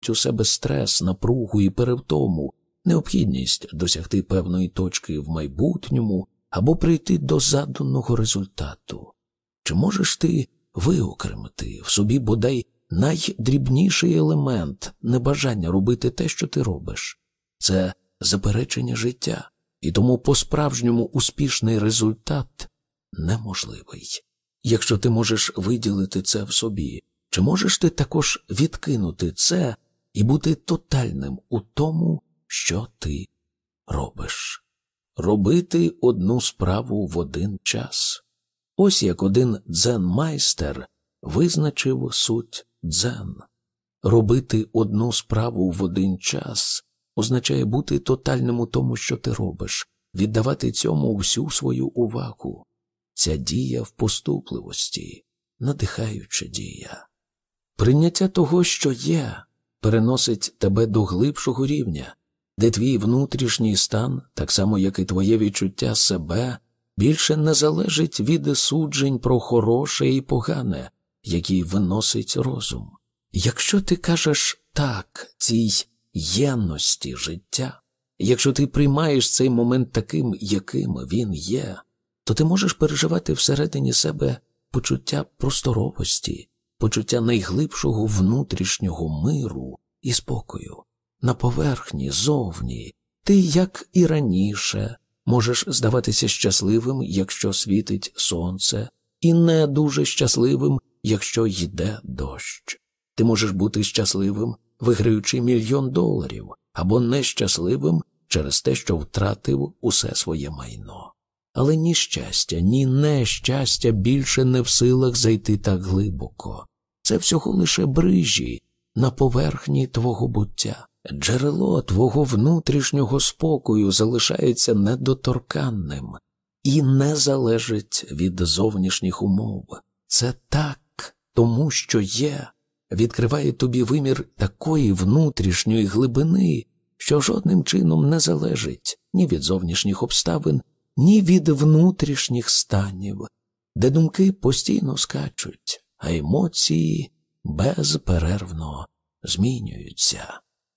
у себе стрес, напругу і перевтому, необхідність досягти певної точки в майбутньому або прийти до заданого результату? Чи можеш ти виокремити в собі бодай найдрібніший елемент небажання робити те, що ти робиш? Це заперечення життя, і тому по-справжньому успішний результат неможливий. Якщо ти можеш виділити це в собі, чи можеш ти також відкинути це і бути тотальним у тому, що ти робиш? Робити одну справу в один час. Ось як один дзен-майстер визначив суть дзен. Робити одну справу в один час означає бути тотальним у тому, що ти робиш, віддавати цьому всю свою увагу. Ця дія в поступливості, надихаюча дія. Прийняття того, що є, переносить тебе до глибшого рівня, де твій внутрішній стан, так само як і твоє відчуття себе, більше не залежить від суджень про хороше і погане, які виносить розум. Якщо ти кажеш «так» цій єнності життя, якщо ти приймаєш цей момент таким, яким він є, то ти можеш переживати всередині себе почуття просторовості, почуття найглибшого внутрішнього миру і спокою. На поверхні, зовні, ти, як і раніше, можеш здаватися щасливим, якщо світить сонце, і не дуже щасливим, якщо йде дощ. Ти можеш бути щасливим, виграючи $1 мільйон, або нещасливим через те, що втратив усе своє майно. Але ні щастя, ні нещастя більше не в силах зайти так глибоко. Це всього лише брижі на поверхні твого буття. Джерело твого внутрішнього спокою залишається недоторканним і не залежить від зовнішніх умов. Це так, тому що є, відкриває тобі вимір такої внутрішньої глибини, що жодним чином не залежить ні від зовнішніх обставин, ні від внутрішніх станів, де думки постійно скачуть, а емоції безперервно змінюються.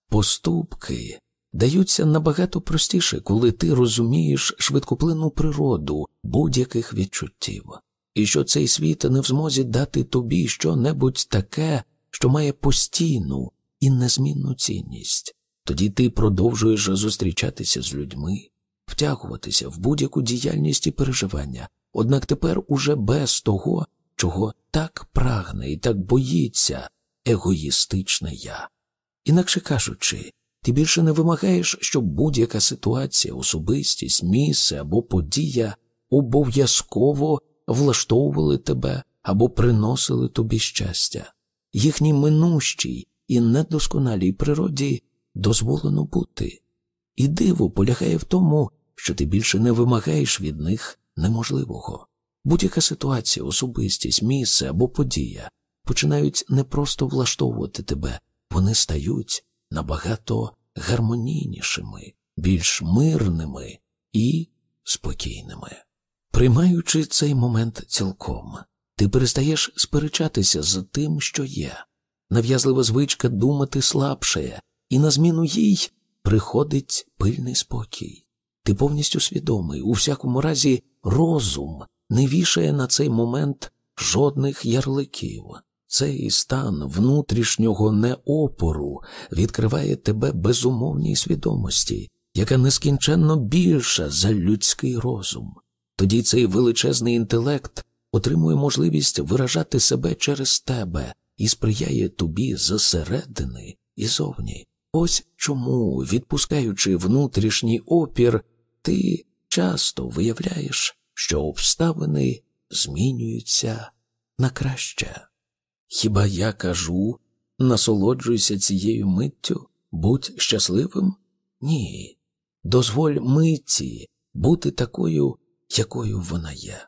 Поступки даються набагато простіше, коли ти розумієш швидкоплинну природу будь-яких відчуттів, і що цей світ не в змозі дати тобі що-небудь таке, що має постійну і незмінну цінність. Тоді ти продовжуєш зустрічатися з людьми, втягуватися в будь-яку діяльність і переживання, однак тепер уже без того, чого так прагне і так боїться егоїстичне «я». Інакше кажучи, ти більше не вимагаєш, щоб будь-яка ситуація, особистість, місце або подія обов'язково влаштовували тебе або приносили тобі щастя. Їхній минущій і недосконалій природі дозволено бути. І диво полягає в тому, що ти більше не вимагаєш від них неможливого. Будь-яка ситуація, особистість, місце або подія починають не просто влаштовувати тебе, вони стають набагато гармонійнішими, більш мирними і спокійними. Приймаючи цей момент цілком, ти перестаєш сперечатися з тим, що є. Нав'язлива звичка думати слабше, і на зміну їй приходить пильний спокій. Ти повністю свідомий, у всякому разі розум не вішає на цей момент жодних ярликів. Цей стан внутрішнього неопору відкриває тебе безумовній свідомості, яка нескінченно більша за людський розум. Тоді цей величезний інтелект отримує можливість виражати себе через тебе і сприяє тобі зсередини і зовні. Ось чому, відпускаючи внутрішній опір, ти часто виявляєш, що обставини змінюються на краще. Хіба я кажу, насолоджуйся цією миттю, будь щасливим? Ні. Дозволь митті бути такою, якою вона є.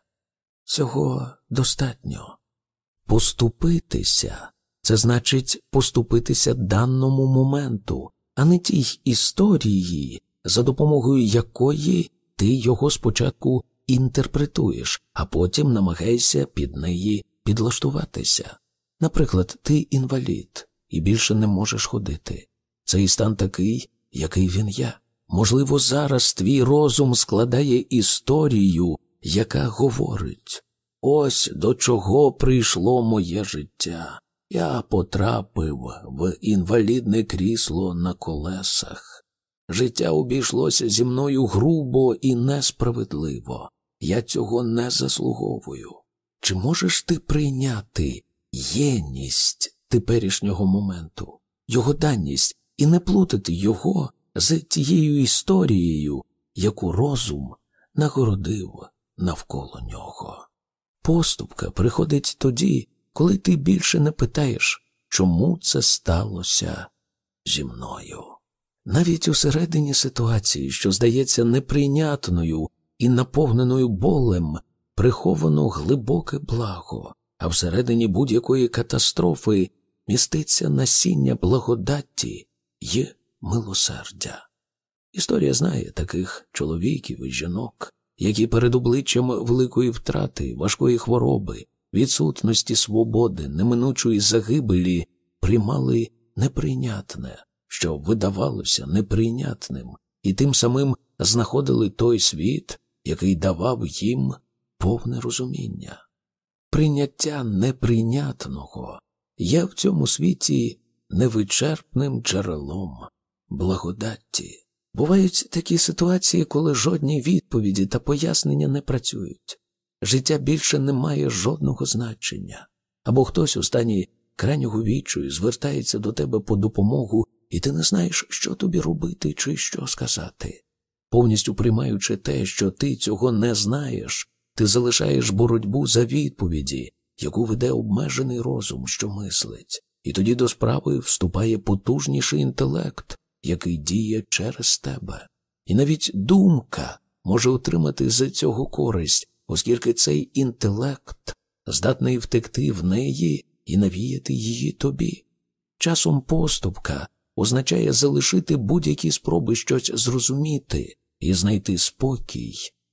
Цього достатньо. Поступитися – це значить поступитися даному моменту, а не тій історії, за допомогою якої ти його спочатку інтерпретуєш, а потім намагаєшся під неї підлаштуватися. Наприклад, ти інвалід, і більше не можеш ходити. Цей стан такий, який він є. Можливо, зараз твій розум складає історію, яка говорить: ось до чого прийшло моє життя. Я потрапив в інвалідне крісло на колесах. Життя обійшлося зі мною грубо і несправедливо. Я цього не заслуговую. Чи можеш ти прийняти єдність теперішнього моменту, його даність, і не плутати його з тією історією, яку розум нагородив навколо нього? Поступка приходить тоді, коли ти більше не питаєш, чому це сталося зі мною. Навіть усередині ситуації, що здається неприйнятною і наповненою болем, приховано глибоке благо, а всередині будь-якої катастрофи міститься насіння благодаті й милосердя. Історія знає таких чоловіків і жінок, які перед обличчям великої втрати, важкої хвороби, відсутності свободи, неминучої загибелі приймали неприйнятне, що видавалося неприйнятним, і тим самим знаходили той світ, який давав їм повне розуміння. Прийняття неприйнятного є в цьому світі невичерпним джерелом благодаті. Бувають такі ситуації, коли жодні відповіді та пояснення не працюють. Життя більше не має жодного значення. Або хтось у стані крайнього відчаю звертається до тебе по допомогу, і ти не знаєш, що тобі робити чи що сказати. Повністю приймаючи те, що ти цього не знаєш, ти залишаєш боротьбу за відповіді, яку веде обмежений розум, що мислить. І тоді до справи вступає потужніший інтелект, який діє через тебе. І навіть думка може отримати з цього користь, оскільки цей інтелект здатний втекти в неї і навіяти її тобі. Часом поступка означає залишити будь-які спроби щось зрозуміти і знайти спокій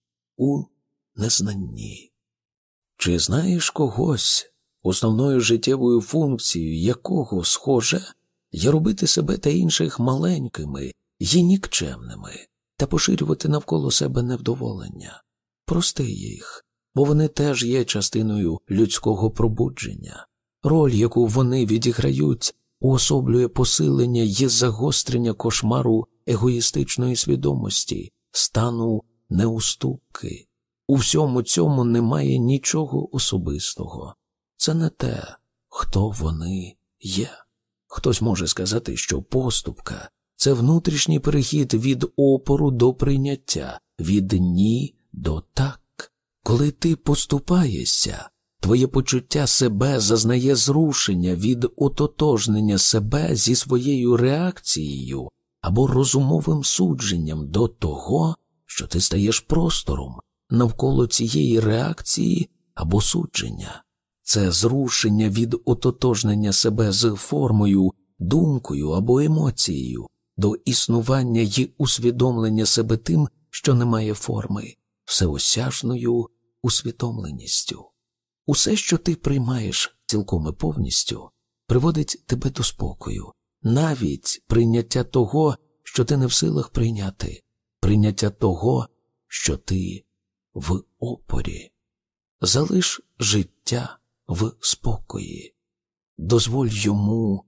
у незнанні. Чи знаєш когось, основною життєвою функцією якого, схоже, є робити себе та інших маленькими і нікчемними та поширювати навколо себе невдоволення? Прости їх, бо вони теж є частиною людського пробудження. Роль, яку вони відіграють, уособлює посилення і загострення кошмару егоїстичної свідомості, стану неуступки. У всьому цьому немає нічого особистого. Це не те, хто вони є. Хтось може сказати, що поступка – це внутрішній перехід від опору до прийняття, від «ні» до «так». Коли ти поступаєшся, твоє почуття себе зазнає зрушення від ототожнення себе зі своєю реакцією або розумовим судженням до того, що ти стаєш простором навколо цієї реакції або судження. Це зрушення від ототожнення себе з формою, думкою або емоцією до існування й усвідомлення себе тим, що не має форми, всеосяжною усвідомленістю. Усе, що ти приймаєш цілком і повністю, приводить тебе до спокою. Навіть прийняття того, що ти не в силах прийняти, прийняття того, що ти в опорі. Залиш життя в спокої. Дозволь йому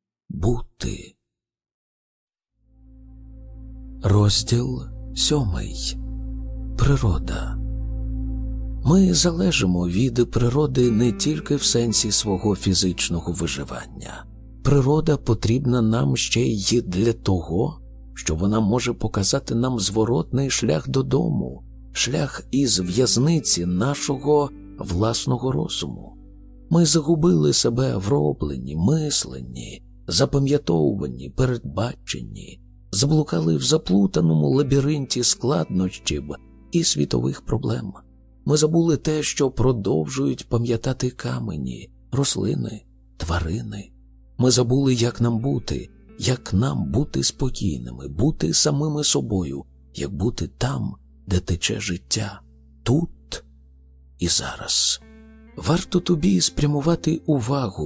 бути. Розділ 7. Природа. Ми залежимо від природи не тільки в сенсі свого фізичного виживання. Природа потрібна нам ще й для того, що вона може показати нам зворотний шлях додому, шлях із в'язниці нашого власного розуму. Ми загубили себе в робленні, мисленні, запам'ятовуванні, передбаченні, заблукали в заплутаному лабіринті складнощів і світових проблем. Ми забули те, що продовжують пам'ятати камені, рослини, тварини. Ми забули, як нам бути спокійними, бути самими собою, як бути там, де тече життя, тут і зараз. Варто тобі спрямувати увагу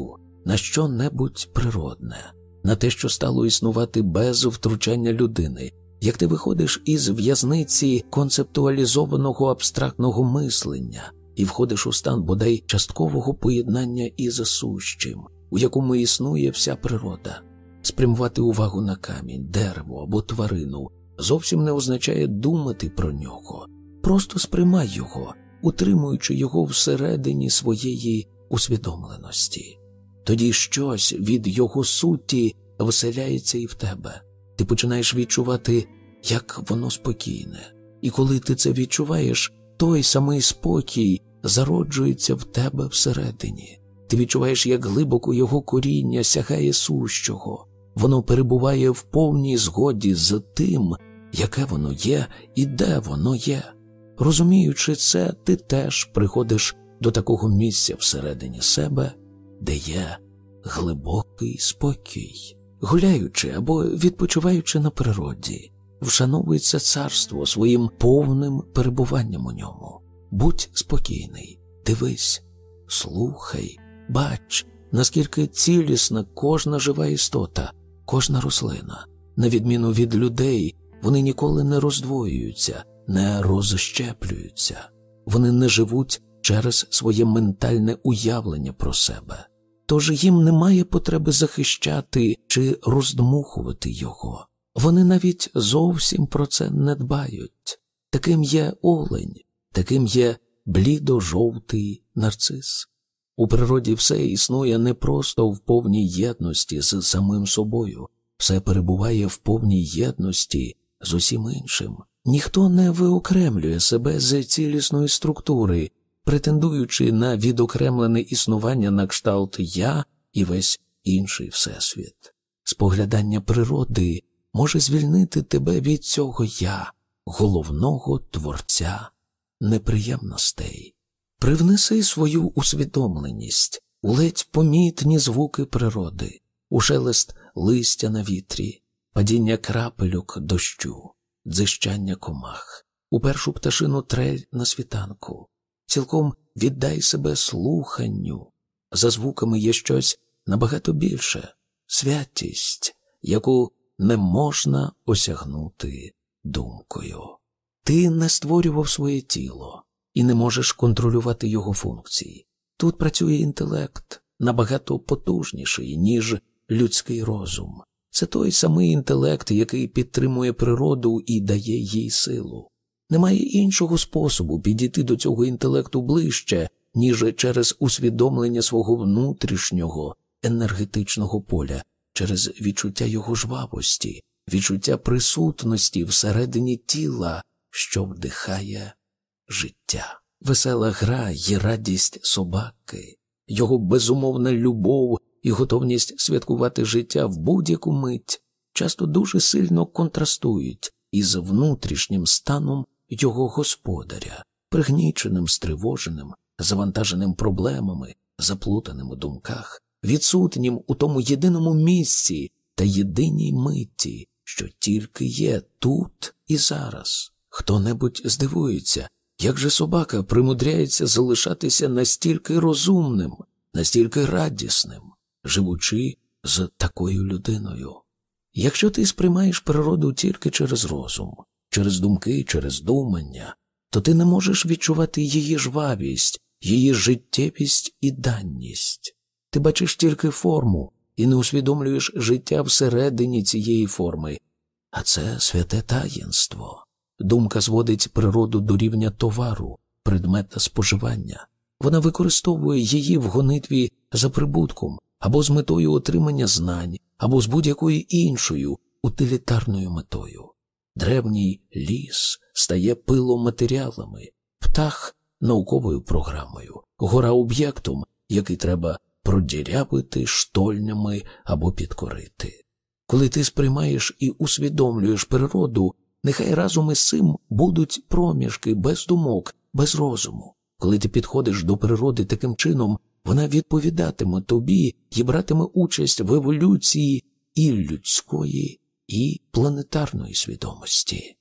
на що-небудь природне, на те, що стало існувати без втручання людини, як ти виходиш із в'язниці концептуалізованого абстрактного мислення і входиш у стан бодай часткового поєднання із сущим, у якому існує вся природа. Спрямувати увагу на камінь, дерево або тварину зовсім не означає думати про нього. Просто сприймай його, утримуючи його всередині своєї усвідомленості. Тоді щось від його суті вселяється і в тебе. Ти починаєш відчувати, як воно спокійне. І коли ти це відчуваєш, той самий спокій зароджується в тебе всередині. Ти відчуваєш, як глибоко його коріння сягає сущого. Воно перебуває в повній згоді з тим, яке воно є і де воно є. Розуміючи це, ти теж приходиш до такого місця всередині себе, де є глибокий спокій. Гуляючи або відпочиваючи на природі, вшановуй це царство своїм повним перебуванням у ньому. Будь спокійний, дивись, слухай, бач, наскільки цілісна кожна жива істота, кожна рослина. На відміну від людей, вони ніколи не роздвоюються, не розщеплюються. Вони не живуть через своє ментальне уявлення про себе. Тож їм немає потреби захищати чи роздмухувати його. Вони навіть зовсім про це не дбають. Таким є олень, таким є блідо-жовтий нарцис. У природі все існує не просто в повній єдності з самим собою. Все перебуває в повній єдності з усім іншим. Ніхто не виокремлює себе з цілісної структури, претендуючи на відокремлене існування на кшталт «я» і весь інший всесвіт. Споглядання природи може звільнити тебе від цього «я», головного творця неприємностей. Привнеси свою усвідомленість у ледь помітні звуки природи, у шелест листя на вітрі, падіння крапельок дощу, дзижчання комах, у першу пташину трель на світанку. Цілком віддай себе слуханню. За звуками є щось набагато більше – святість, яку не можна осягнути думкою. Ти не створював своє тіло і не можеш контролювати його функції. Тут працює інтелект, набагато потужніший, ніж людський розум. Це той самий інтелект, який підтримує природу і дає їй силу. Немає іншого способу підійти до цього інтелекту ближче, ніж через усвідомлення свого внутрішнього енергетичного поля, через відчуття його жвавості, відчуття присутності всередині тіла, що вдихає життя. Весела гра і радість собаки, його безумовна любов і готовність святкувати життя в будь-яку мить часто дуже сильно контрастують із внутрішнім станом його господаря, пригніченим, стривоженим, завантаженим проблемами, заплутаним у думках, відсутнім у тому єдиному місці та єдиній миті, що тільки є тут і зараз. Хто-небудь здивується, як же собака примудряється залишатися настільки розумним, настільки радісним, живучи з такою людиною. Якщо ти сприймаєш природу тільки через розум, через думки, через думання, то ти не можеш відчувати її жвавість, її життєвість і данність. Ти бачиш тільки форму і не усвідомлюєш життя всередині цієї форми, а це святе таїнство. Думка зводить природу до рівня товару, предмета споживання. Вона використовує її в гонитві за прибутком, або з метою отримання знань, або з будь-якою іншою утилітарною метою. Древній ліс стає пиломатеріалами, птах – науковою програмою, гора – об'єктом, який треба продірявити штольнями або підкорити. Коли ти сприймаєш і усвідомлюєш природу, нехай разом із цим будуть проміжки без думок, без розуму. Коли ти підходиш до природи таким чином, вона відповідатиме тобі і братиме участь в еволюції і людської, і планетарної свідомості.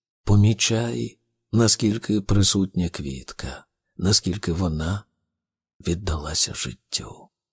Помічай, наскільки присутня квітка, наскільки вона віддалася життю.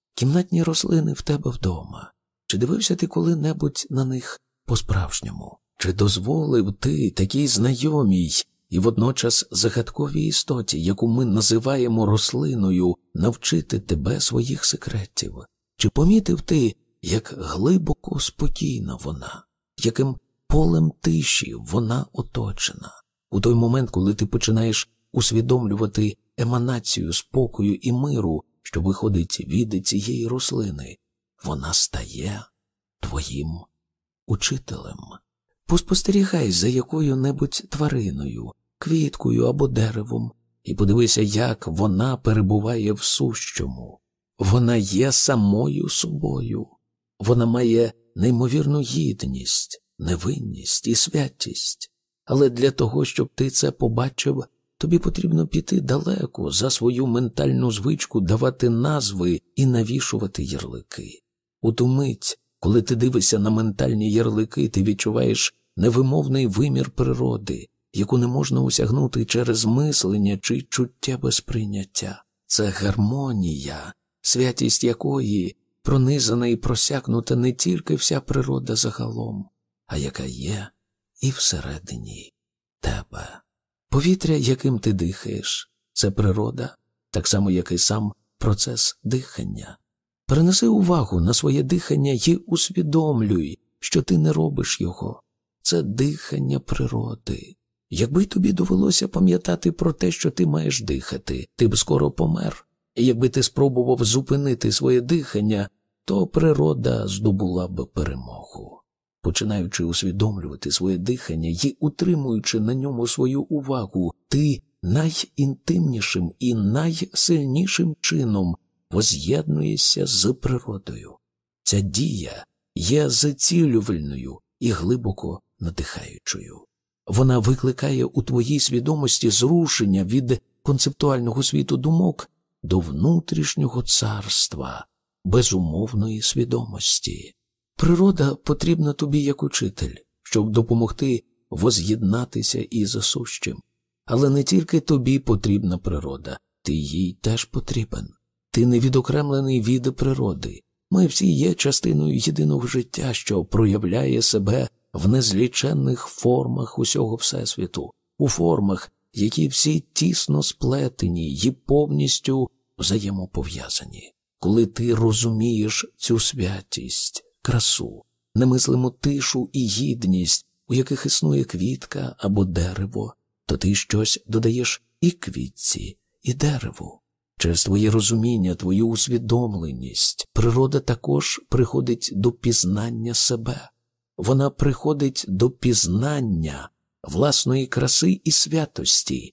Кімнатні рослини в тебе вдома. Чи дивився ти коли-небудь на них по-справжньому? Чи дозволив ти такій знайомій і водночас загадковій істоті, яку ми називаємо рослиною, навчити тебе своїх секретів? Чи помітив ти, як глибоко спокійна вона, яким полем тиші вона оточена? У той момент, коли ти починаєш усвідомлювати еманацію спокою і миру, що виходить від цієї рослини, вона стає твоїм учителем. Поспостерігай за якою-небудь твариною, квіткою або деревом, і подивися, як вона перебуває в сущому. Вона є самою собою. Вона має неймовірну гідність, невинність і святість. Але для того, щоб ти це побачив, тобі потрібно піти далеко за свою ментальну звичку давати назви і навішувати ярлики. У ту мить, коли ти дивишся на ментальні ярлики, ти відчуваєш невимовний вимір природи, яку не можна осягнути через мислення чи чуттєве сприйняття. Це гармонія, святість якої пронизана і просякнута не тільки вся природа загалом, а яка є і всередині тебе. Повітря, яким ти дихаєш, це природа, так само, як і сам процес дихання. Перенеси увагу на своє дихання і усвідомлюй, що ти не робиш його. Це дихання природи. Якби тобі довелося пам'ятати про те, що ти маєш дихати, ти б скоро помер. І якби ти спробував зупинити своє дихання, то природа здобула б перемогу. Починаючи усвідомлювати своє дихання і утримуючи на ньому свою увагу, ти найінтимнішим і найсильнішим чином воз'єднуєшся з природою. Ця дія є зцілювальною і глибоко надихаючою. Вона викликає у твоїй свідомості зрушення від концептуального світу думок до внутрішнього царства безумовної свідомості. Природа потрібна тобі як учитель, щоб допомогти воз'єднатися із сущим. Але не тільки тобі потрібна природа, ти їй теж потрібен. Ти не відокремлений від природи. Ми всі є частиною єдиного життя, що проявляє себе в незліченних формах усього Всесвіту, у формах, які всі тісно сплетені і повністю взаємопов'язані. Коли ти розумієш цю святість, красу, немислиму тишу і гідність, у яких існує квітка або дерево, то ти щось додаєш і квітці, і дереву. Через твоє розуміння, твою усвідомленість, природа також приходить до пізнання себе. Вона приходить до пізнання власної краси і святості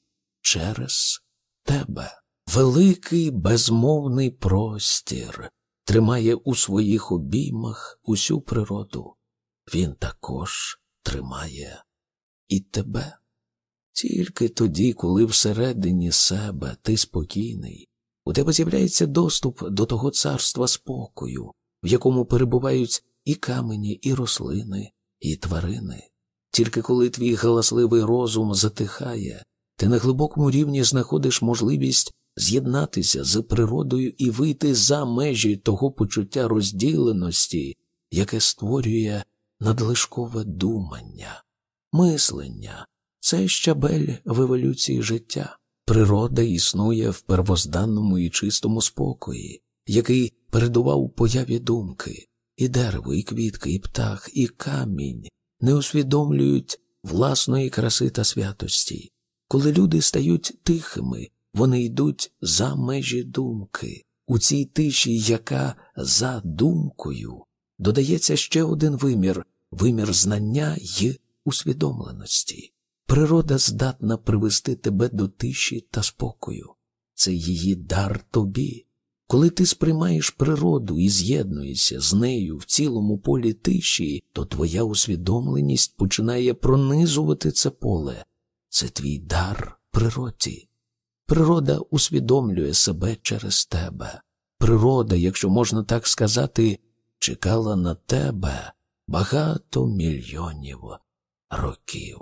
через тебе. Великий безмовний простір тримає у своїх обіймах усю природу. Він також тримає і тебе. Тільки тоді, коли всередині себе ти спокійний, у тебе з'являється доступ до того царства спокою, в якому перебувають і камені, і рослини, і тварини. Тільки коли твій галасливий розум затихає, ти на глибокому рівні знаходиш можливість з'єднатися з природою і вийти за межі того почуття розділеності, яке створює надлишкове думання. Мислення – це щабель в еволюції життя. Природа існує в первозданному і чистому спокої, який передував появі думки. І дерево, і квітка, і птах, і камінь не усвідомлюють власної краси та святості. Коли люди стають тихими, вони йдуть за межі думки. У цій тиші, яка за думкою, додається ще один вимір – вимір знання й усвідомленості. Природа здатна привести тебе до тиші та спокою. Це її дар тобі. Коли ти сприймаєш природу і з'єднуєшся з нею в цілому полі тиші, то твоя усвідомленість починає пронизувати це поле. Це твій дар природі. Природа усвідомлює себе через тебе. Природа, якщо можна так сказати, чекала на тебе багато мільйонів років.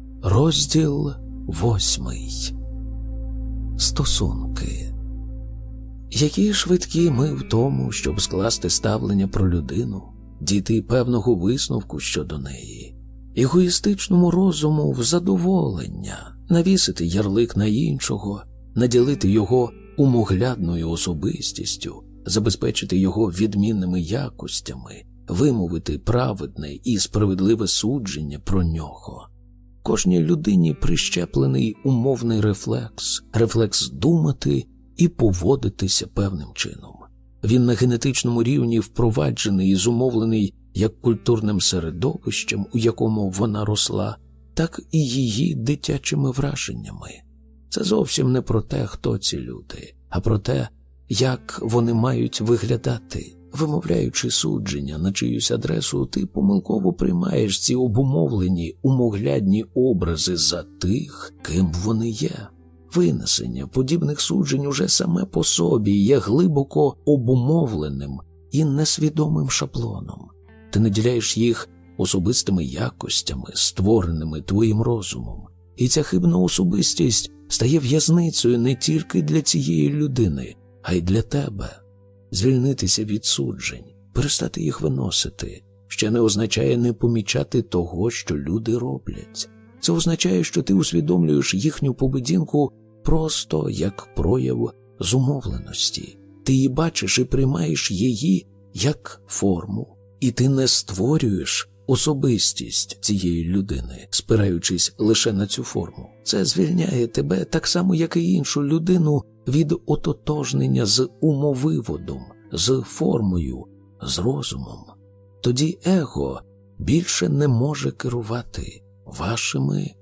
Розділ 8. Стосунки. Які швидкі ми в тому, щоб скласти ставлення про людину, дійти певного висновку щодо неї, егоїстичному розуму в задоволення, навісити ярлик на іншого, наділити його умоглядною особистістю, забезпечити його відмінними якостями, вимовити праведне і справедливе судження про нього. Кожній людині прищеплений умовний рефлекс думати і поводитися певним чином. Він на генетичному рівні впроваджений і зумовлений як культурним середовищем, у якому вона росла, так і її дитячими враженнями. Це зовсім не про те, хто ці люди, а про те, як вони мають виглядати. Вимовляючи судження на чиюсь адресу, ти помилково приймаєш ці обумовлені, умоглядні образи за тих, ким вони є. Винесення подібних суджень уже саме по собі є глибоко обумовленим і несвідомим шаблоном. Ти наділяєш їх особистими якостями, створеними твоїм розумом. І ця хибна особистість стає в'язницею не тільки для цієї людини, а й для тебе. Звільнитися від суджень, перестати їх виносити, ще не означає не помічати того, що люди роблять. Це означає, що ти усвідомлюєш їхню поведінку просто як прояв зумовленості. Ти її бачиш і приймаєш її як форму. І ти не створюєш особистість цієї людини, спираючись лише на цю форму. Це звільняє тебе так само, як і іншу людину, від ототожнення з умовиводом, з формою, з розумом. Тоді его більше не може керувати вашими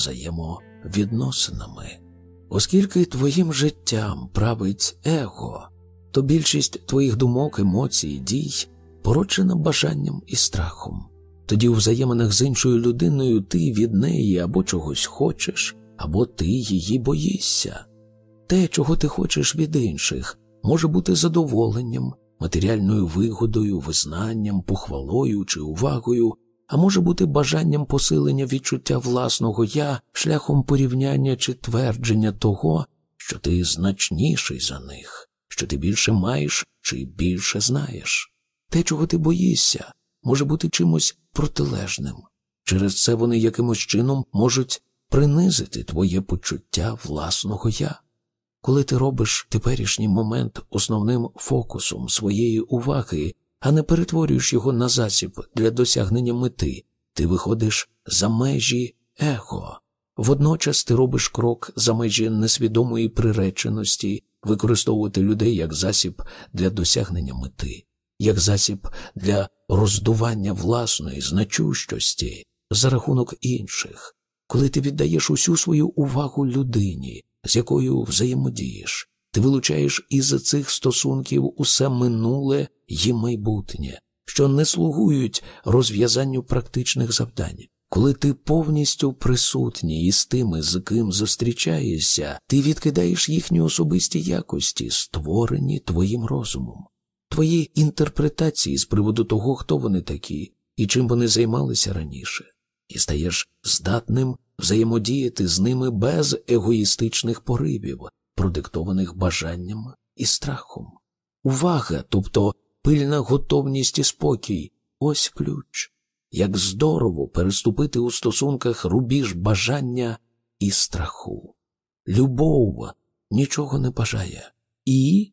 взаємовідносинами. Оскільки твоїм життям править его, то більшість твоїх думок, емоцій, дій порочена бажанням і страхом. Тоді у взаєминах з іншою людиною ти від неї або чогось хочеш, або ти її боїшся. Те, чого ти хочеш від інших, може бути задоволенням, матеріальною вигодою, визнанням, похвалою чи увагою, а може бути бажанням посилення відчуття власного «я» шляхом порівняння чи твердження того, що ти значніший за них, що ти більше маєш чи більше знаєш. Те, чого ти боїшся, може бути чимось протилежним. Через це вони якимось чином можуть принизити твоє почуття власного «я». Коли ти робиш теперішній момент основним фокусом своєї уваги, а не перетворюєш його на засіб для досягнення мети, ти виходиш за межі его. Водночас ти робиш крок за межі несвідомої приреченості використовувати людей як засіб для досягнення мети, як засіб для роздування власної значущості за рахунок інших. Коли ти віддаєш усю свою увагу людині, з якою взаємодієш, ти вилучаєш із цих стосунків усе минуле й майбутнє, що не слугують розв'язанню практичних завдань. Коли ти повністю присутній із тими, з ким зустрічаєшся, ти відкидаєш їхні особисті якості, створені твоїм розумом. Твої інтерпретації з приводу того, хто вони такі і чим вони займалися раніше, і стаєш здатним взаємодіяти з ними без егоїстичних поривів, продиктованих бажанням і страхом. Увага, тобто пильна готовність і спокій – ось ключ. Як здорово переступити у стосунках рубіж бажання і страху. Любов нічого не бажає і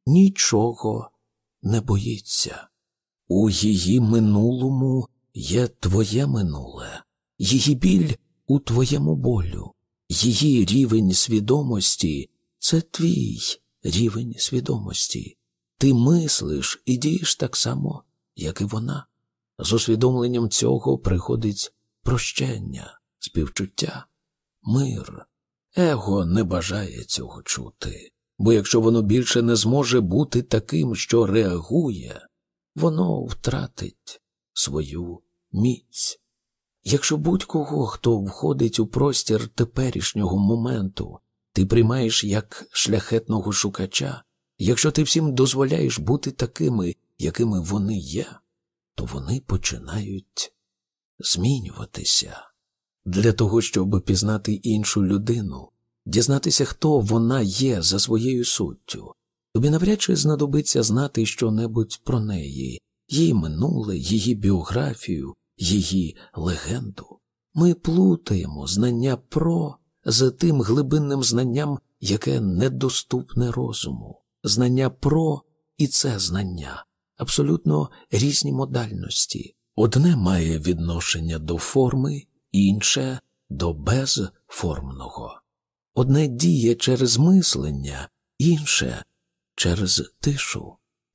нічого не боїться. У її минулому є твоє минуле, її біль у твоєму болю, її рівень свідомості – це твій рівень свідомості. Ти мислиш і дієш так само, як і вона. З усвідомленням цього приходить прощення, співчуття, мир. Его не бажає цього чути, бо якщо воно більше не зможе бути таким, що реагує, воно втратить свою міць. Якщо будь-кого, хто входить у простір теперішнього моменту, ти приймаєш як шляхетного шукача, якщо ти всім дозволяєш бути такими, якими вони є, то вони починають змінюватися. Для того, щоб пізнати іншу людину, дізнатися, хто вона є за своєю суттю, тобі навряд чи знадобиться знати щонебудь про неї, її минуле, її біографію, її легенду. Ми плутаємо знання про з тим глибинним знанням, яке недоступне розуму. Знання про і це знання – абсолютно різні модальності. Одне має відношення до форми, інше – до безформного. Одне діє через мислення, інше – через тишу.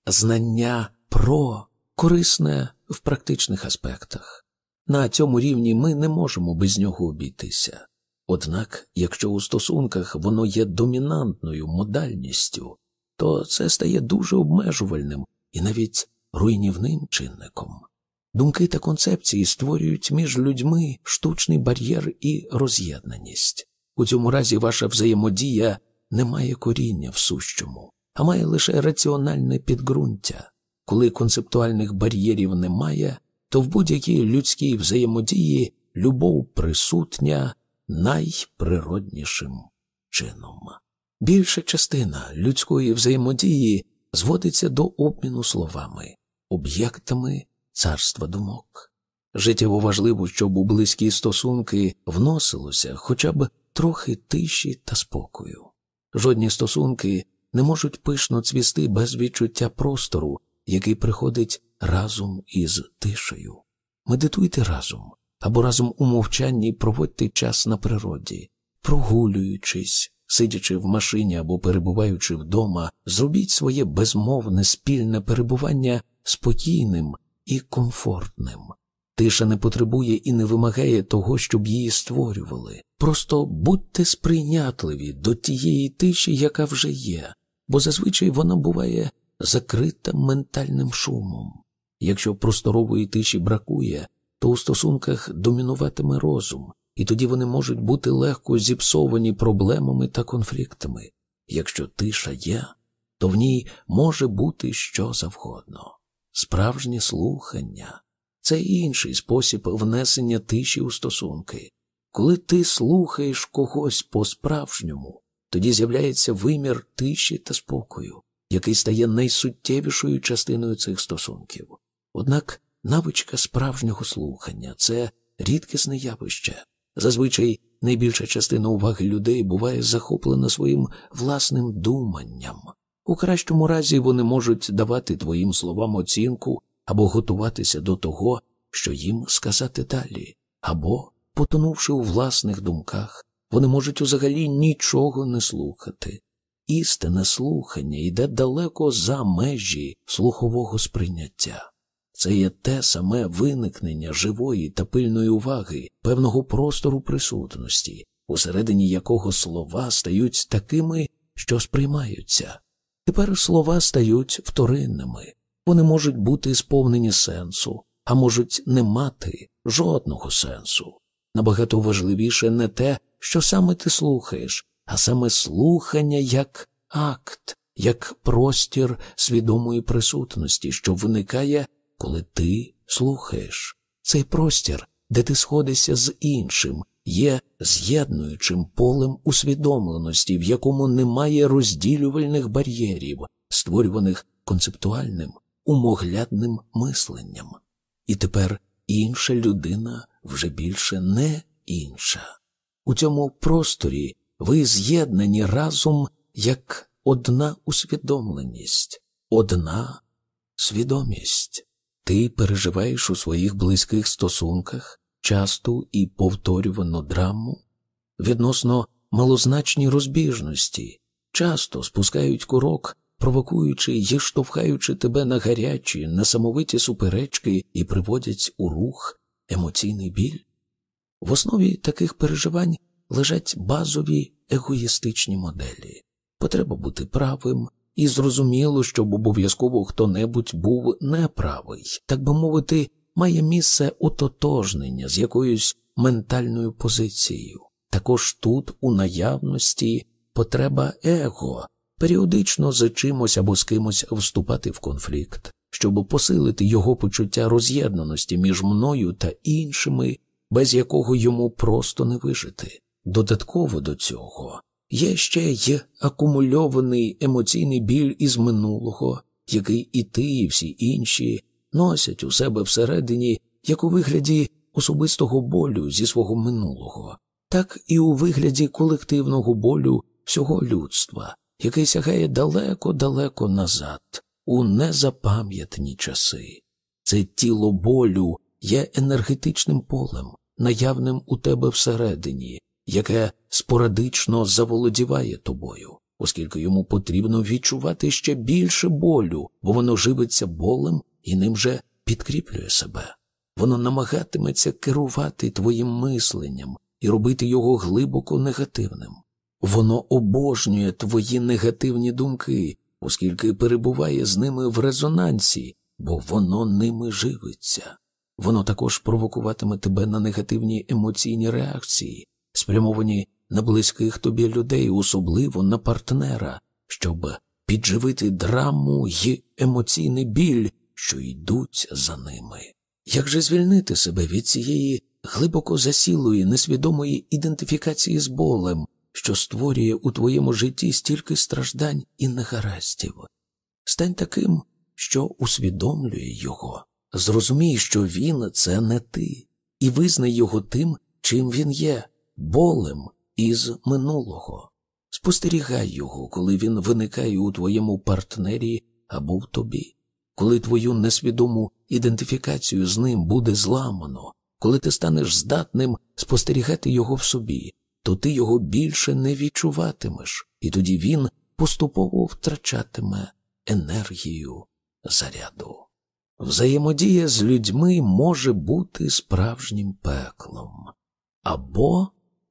Знання про корисне в практичних аспектах. На цьому рівні ми не можемо без нього обійтися. Однак, якщо у стосунках воно є домінантною модальністю, то це стає дуже обмежувальним і навіть руйнівним чинником. Думки та концепції створюють між людьми штучний бар'єр і роз'єднаність. У цьому разі ваша взаємодія не має коріння в сущому, а має лише раціональне підґрунтя. Коли концептуальних бар'єрів немає, то в будь-якій людській взаємодії любов присутня найприроднішим чином. Більша частина людської взаємодії зводиться до обміну словами, об'єктами царства думок. Життєво важливо, щоб у близькі стосунки вносилося хоча б трохи тиші та спокою. Жодні стосунки не можуть пишно цвісти без відчуття простору, який приходить разом із тишею. Медитуйте разом, або разом у мовчанні проводьте час на природі. Прогулюючись, сидячи в машині або перебуваючи вдома, зробіть своє безмовне спільне перебування спокійним і комфортним. Тиша не потребує і не вимагає того, щоб її створювали. Просто будьте сприйнятливі до тієї тиші, яка вже є, бо зазвичай вона буває закрита ментальним шумом. Якщо просторової тиші бракує, то у стосунках домінуватиме розум, і тоді вони можуть бути легко зіпсовані проблемами та конфліктами. Якщо тиша є, то в ній може бути що завгодно. Справжнє слухання – це інший спосіб внесення тиші у стосунки. Коли ти слухаєш когось по-справжньому, тоді з'являється вимір тиші та спокою, який стає найсуттєвішою частиною цих стосунків. Однак навичка справжнього слухання – це рідкісне явище. Зазвичай найбільша частина уваги людей буває захоплена своїм власним думанням. У кращому разі вони можуть давати твоїм словам оцінку або готуватися до того, що їм сказати далі, або, потонувши у власних думках, вони можуть взагалі нічого не слухати. Істинне слухання йде далеко за межі слухового сприйняття. Це є те саме виникнення живої та пильної уваги, певного простору присутності, усередині якого слова стають такими, що сприймаються. Тепер слова стають вторинними. Вони можуть бути сповнені сенсу, а можуть не мати жодного сенсу. Набагато важливіше не те, що саме ти слухаєш, а саме слухання як акт, як простір свідомої присутності, що виникає, коли ти слухаєш. Цей простір, де ти сходишся з іншим, є з'єднуючим полем усвідомленості, в якому немає розділювальних бар'єрів, створюваних концептуальним, умоглядним мисленням. І тепер інша людина вже більше не інша. У цьому просторі ви з'єднані разом як одна усвідомленість, одна свідомість. Ти переживаєш у своїх близьких стосунках часту і повторювану драму, відносно малозначні розбіжності, часто спускають курок, провокуючи й штовхаючи тебе на гарячі, несамовиті суперечки і приводять у рух емоційний біль. В основі таких переживань лежать базові егоїстичні моделі. Потреба бути правим, і зрозуміло, щоб обов'язково хто-небудь був неправий. Так би мовити, має місце ототожнення з якоюсь ментальною позицією. Також тут у наявності потреба его, періодично за чимось або з кимось вступати в конфлікт, щоб посилити його почуття роз'єднаності між мною та іншими, без якого йому просто не вижити. Додатково до цього Є ще й акумульований емоційний біль із минулого, який і ти, і всі інші носять у себе всередині, як у вигляді особистого болю зі свого минулого, так і у вигляді колективного болю всього людства, який сягає далеко-далеко назад, у незапам'ятні часи. Це тіло болю є енергетичним полем, наявним у тебе всередині, яке спорадично заволодіває тобою, оскільки йому потрібно відчувати ще більше болю, бо воно живиться болем і ним же підкріплює себе. Воно намагатиметься керувати твоїм мисленням і робити його глибоко негативним. Воно обожнює твої негативні думки, оскільки перебуває з ними в резонансі, бо воно ними живиться. Воно також провокуватиме тебе на негативні емоційні реакції, спрямовані на близьких тобі людей, особливо на партнера, щоб підживити драму й емоційний біль, що йдуть за ними. Як же звільнити себе від цієї глибоко засілої, несвідомої ідентифікації з болем, що створює у твоєму житті стільки страждань і негараздів? Стань таким, що усвідомлює його. Зрозумій, що він – це не ти, і визнай його тим, чим він є – болем із минулого. Спостерігай його, коли він виникає у твоєму партнері або в тобі. Коли твою несвідому ідентифікацію з ним буде зламано, коли ти станеш здатним спостерігати його в собі, то ти його більше не відчуватимеш, і тоді він поступово втрачатиме енергію заряду. Взаємодія з людьми може бути справжнім пеклом або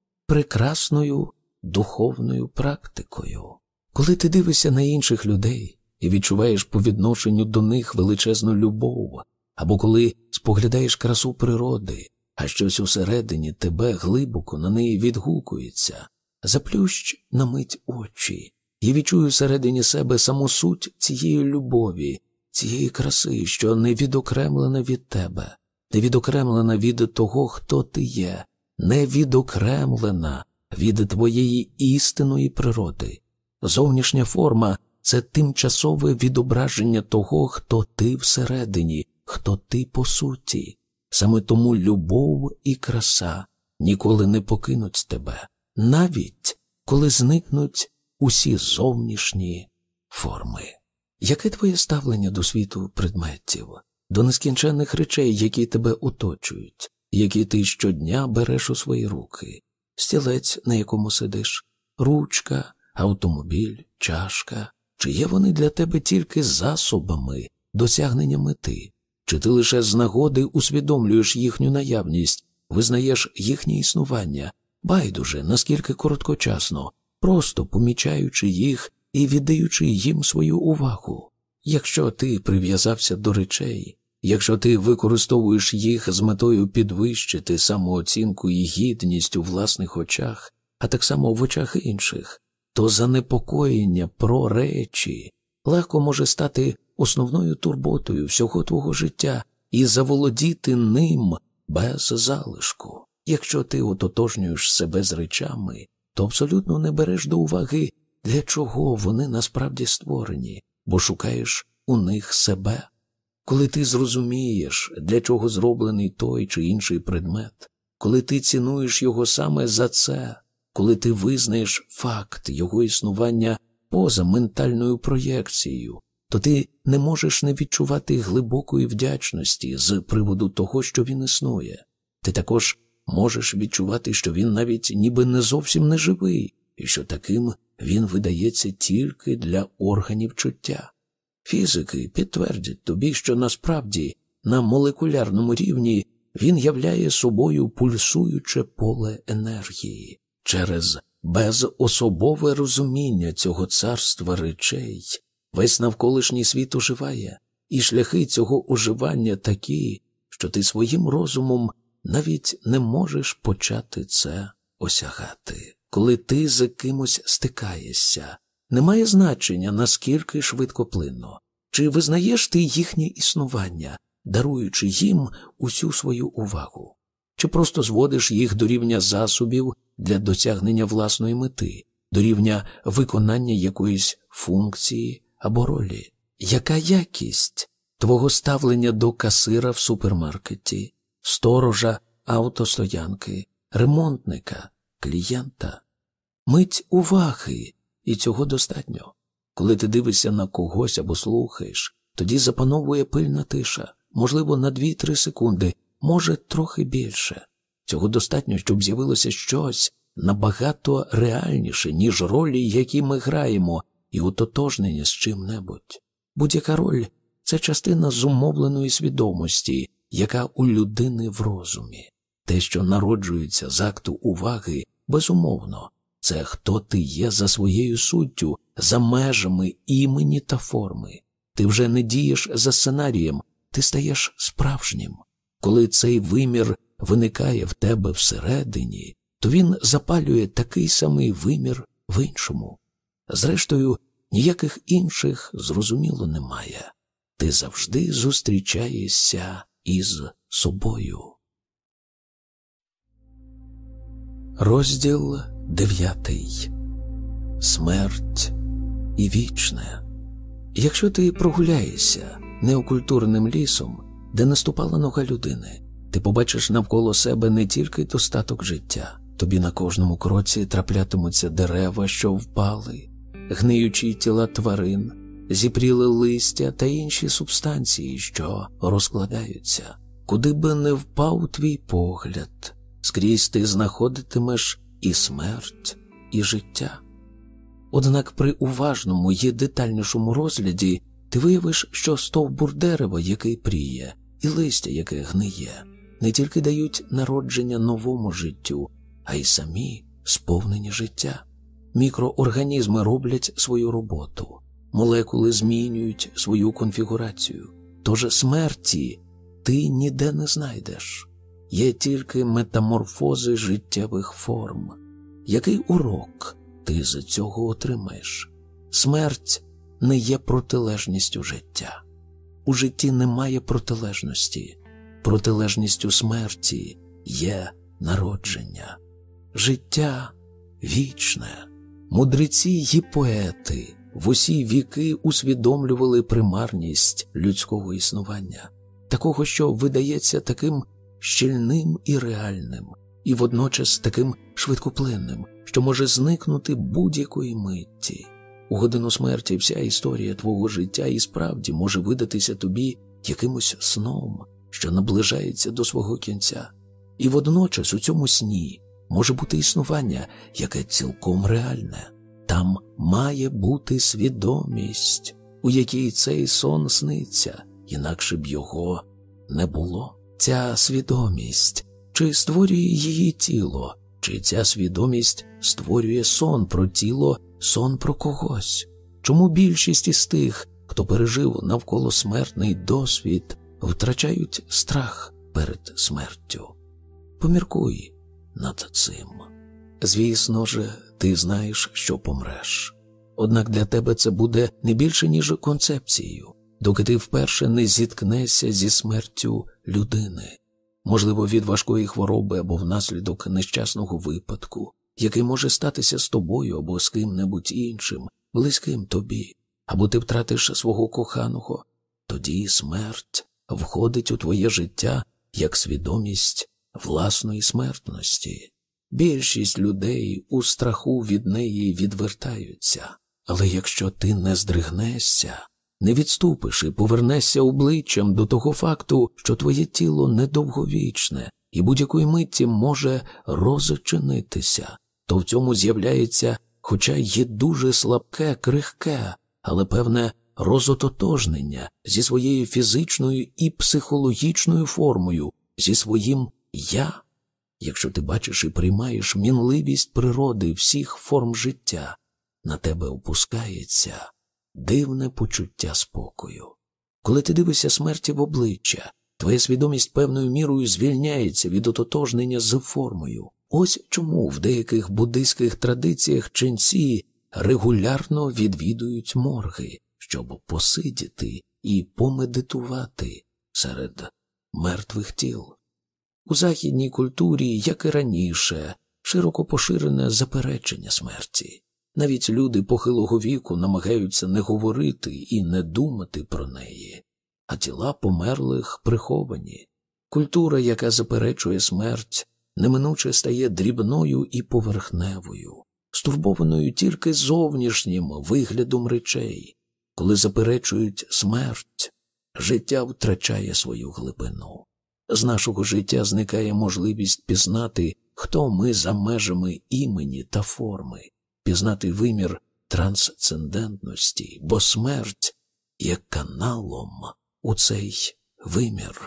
прекрасною духовною практикою. Коли ти дивишся на інших людей і відчуваєш по відношенню до них величезну любов, або коли споглядаєш красу природи, а щось усередині тебе глибоко на неї відгукується, заплющ на мить очі і відчуй всередині себе саму суть цієї любові, цієї краси, що не відокремлена від тебе, не відокремлена від того, хто ти є, не відокремлена від твоєї істинної природи. Зовнішня форма – це тимчасове відображення того, хто ти всередині, хто ти по суті. Саме тому любов і краса ніколи не покинуть тебе, навіть коли зникнуть усі зовнішні форми. Яке твоє ставлення до світу предметів, до нескінченних речей, які тебе оточують, які ти щодня береш у свої руки? Стілець, на якому сидиш, ручка, автомобіль, чашка. Чи є вони для тебе тільки засобами досягнення мети? Чи ти лише з нагоди усвідомлюєш їхню наявність, визнаєш їхнє існування, байдуже, наскільки короткочасно, просто помічаючи їх і віддаючи їм свою увагу? Якщо ти прив'язався до речей, якщо ти використовуєш їх з метою підвищити самооцінку і гідність у власних очах, а так само в очах інших, то занепокоєння про речі легко може стати основною турботою всього твого життя і заволодіти ним без залишку. Якщо ти ототожнюєш себе з речами, то абсолютно не береш до уваги, для чого вони насправді створені, бо шукаєш у них себе. Коли ти зрозумієш, для чого зроблений той чи інший предмет, коли ти цінуєш його саме за це, коли ти визнаєш факт його існування поза ментальною проєкцією, то ти не можеш не відчувати глибокої вдячності з приводу того, що він існує. Ти також можеш відчувати, що він навіть ніби не зовсім не живий, і що таким він видається тільки для органів чуття. Фізики підтвердять тобі, що насправді на молекулярному рівні він являє собою пульсуюче поле енергії. Через безособове розуміння цього царства речей весь навколишній світ оживає, і шляхи цього оживання такі, що ти своїм розумом навіть не можеш почати це осягати. Коли ти з кимось стикаєшся, немає значення, наскільки швидкоплинно. Чи визнаєш ти їхнє існування, даруючи їм усю свою увагу? Чи просто зводиш їх до рівня засобів для досягнення власної мети, до рівня виконання якоїсь функції або ролі. Яка якість твого ставлення до касира в супермаркеті, сторожа автостоянки, ремонтника, клієнта? Мить уваги, і цього достатньо. Коли ти дивишся на когось або слухаєш, тоді запановує пильна тиша, можливо, на 2-3 секунди, може, трохи більше. Цього достатньо, щоб з'явилося щось набагато реальніше, ніж ролі, які ми граємо, і ототожнення з чим-небудь. Будь-яка роль – це частина зумовленої свідомості, яка у людини в розумі. Те, що народжується з акту уваги, безумовно, це хто ти є за своєю суттю, за межами імені та форми. Ти вже не дієш за сценарієм, ти стаєш справжнім. Коли цей вимір виникає в тебе всередині, то він запалює такий самий вимір в іншому. Зрештою, ніяких інших, зрозуміло, немає. Ти завжди зустрічаєшся із собою. Розділ 9. Смерть і вічне. Якщо ти прогуляєшся неокультурним лісом, де не ступала нога людини, ти побачиш навколо себе не тільки достаток життя. Тобі на кожному кроці траплятимуться дерева, що впали, гниючі тіла тварин, зіпріле листя та інші субстанції, що розкладаються. Куди би не впав твій погляд, скрізь ти знаходитимеш і смерть, і життя. Однак при уважному і детальнішому розгляді ти виявиш, що стовбур дерева, який пріє, і листя, яке гниє, не тільки дають народження новому життю, а й самі сповнені життя. Мікроорганізми роблять свою роботу, молекули змінюють свою конфігурацію. Тож смерті ти ніде не знайдеш. Є тільки метаморфози життєвих форм. Який урок ти з цього отримаєш? Смерть не є протилежністю життя. У житті немає протилежності. Протилежністю смерті є народження. Життя вічне. Мудреці й поети в усі віки усвідомлювали примарність людського існування, такого, що видається таким щільним і реальним, і водночас таким швидкоплинним, що може зникнути будь-якої митті. У годину смерті вся історія твого життя і справді може видатися тобі якимось сном, що наближається до свого кінця. І водночас у цьому сні може бути існування, яке цілком реальне. Там має бути свідомість, у якій цей сон сниться, інакше б його не було. Ця свідомість, чи створює її тіло, чи ця свідомість створює сон про тіло, сон про когось? Чому більшість із тих, хто пережив навколосмертний досвід, втрачають страх перед смертю? Поміркуй над цим. Звісно ж, ти знаєш, що помреш. Однак для тебе це буде не більше, ніж концепцією, доки ти вперше не зіткнешся зі смертю людини. Можливо, від важкої хвороби або внаслідок нещасного випадку, який може статися з тобою або з ким-небудь іншим, близьким тобі, або ти втратиш свого коханого. Тоді смерть входить у твоє життя як свідомість власної смертності. Більшість людей у страху від неї відвертаються. Але якщо ти не здригнешся, не відступиш і повернешся обличчям до того факту, що твоє тіло недовговічне і будь-якої миті може розчинитися, то в цьому з'являється, хоча й дуже слабке, крихке, але певне розототожнення зі своєю фізичною і психологічною формою, зі своїм «я». Якщо ти бачиш і приймаєш мінливість природи всіх форм життя, на тебе опускається дивне почуття спокою. Коли ти дивишся смерті в обличчя, твоя свідомість певною мірою звільняється від ототожнення з формою. Ось чому в деяких буддийських традиціях ченці регулярно відвідують морги, щоб посидіти і помедитувати серед мертвих тіл. У західній культурі, як і раніше, широко поширене заперечення смерті. Навіть люди похилого віку намагаються не говорити і не думати про неї. А тіла померлих приховані. Культура, яка заперечує смерть, неминуче стає дрібною і поверхневою, стурбованою тільки зовнішнім виглядом речей. Коли заперечують смерть, життя втрачає свою глибину. З нашого життя зникає можливість пізнати, хто ми за межами імені та форми, пізнати вимір трансцендентності, бо смерть є каналом у цей вимір.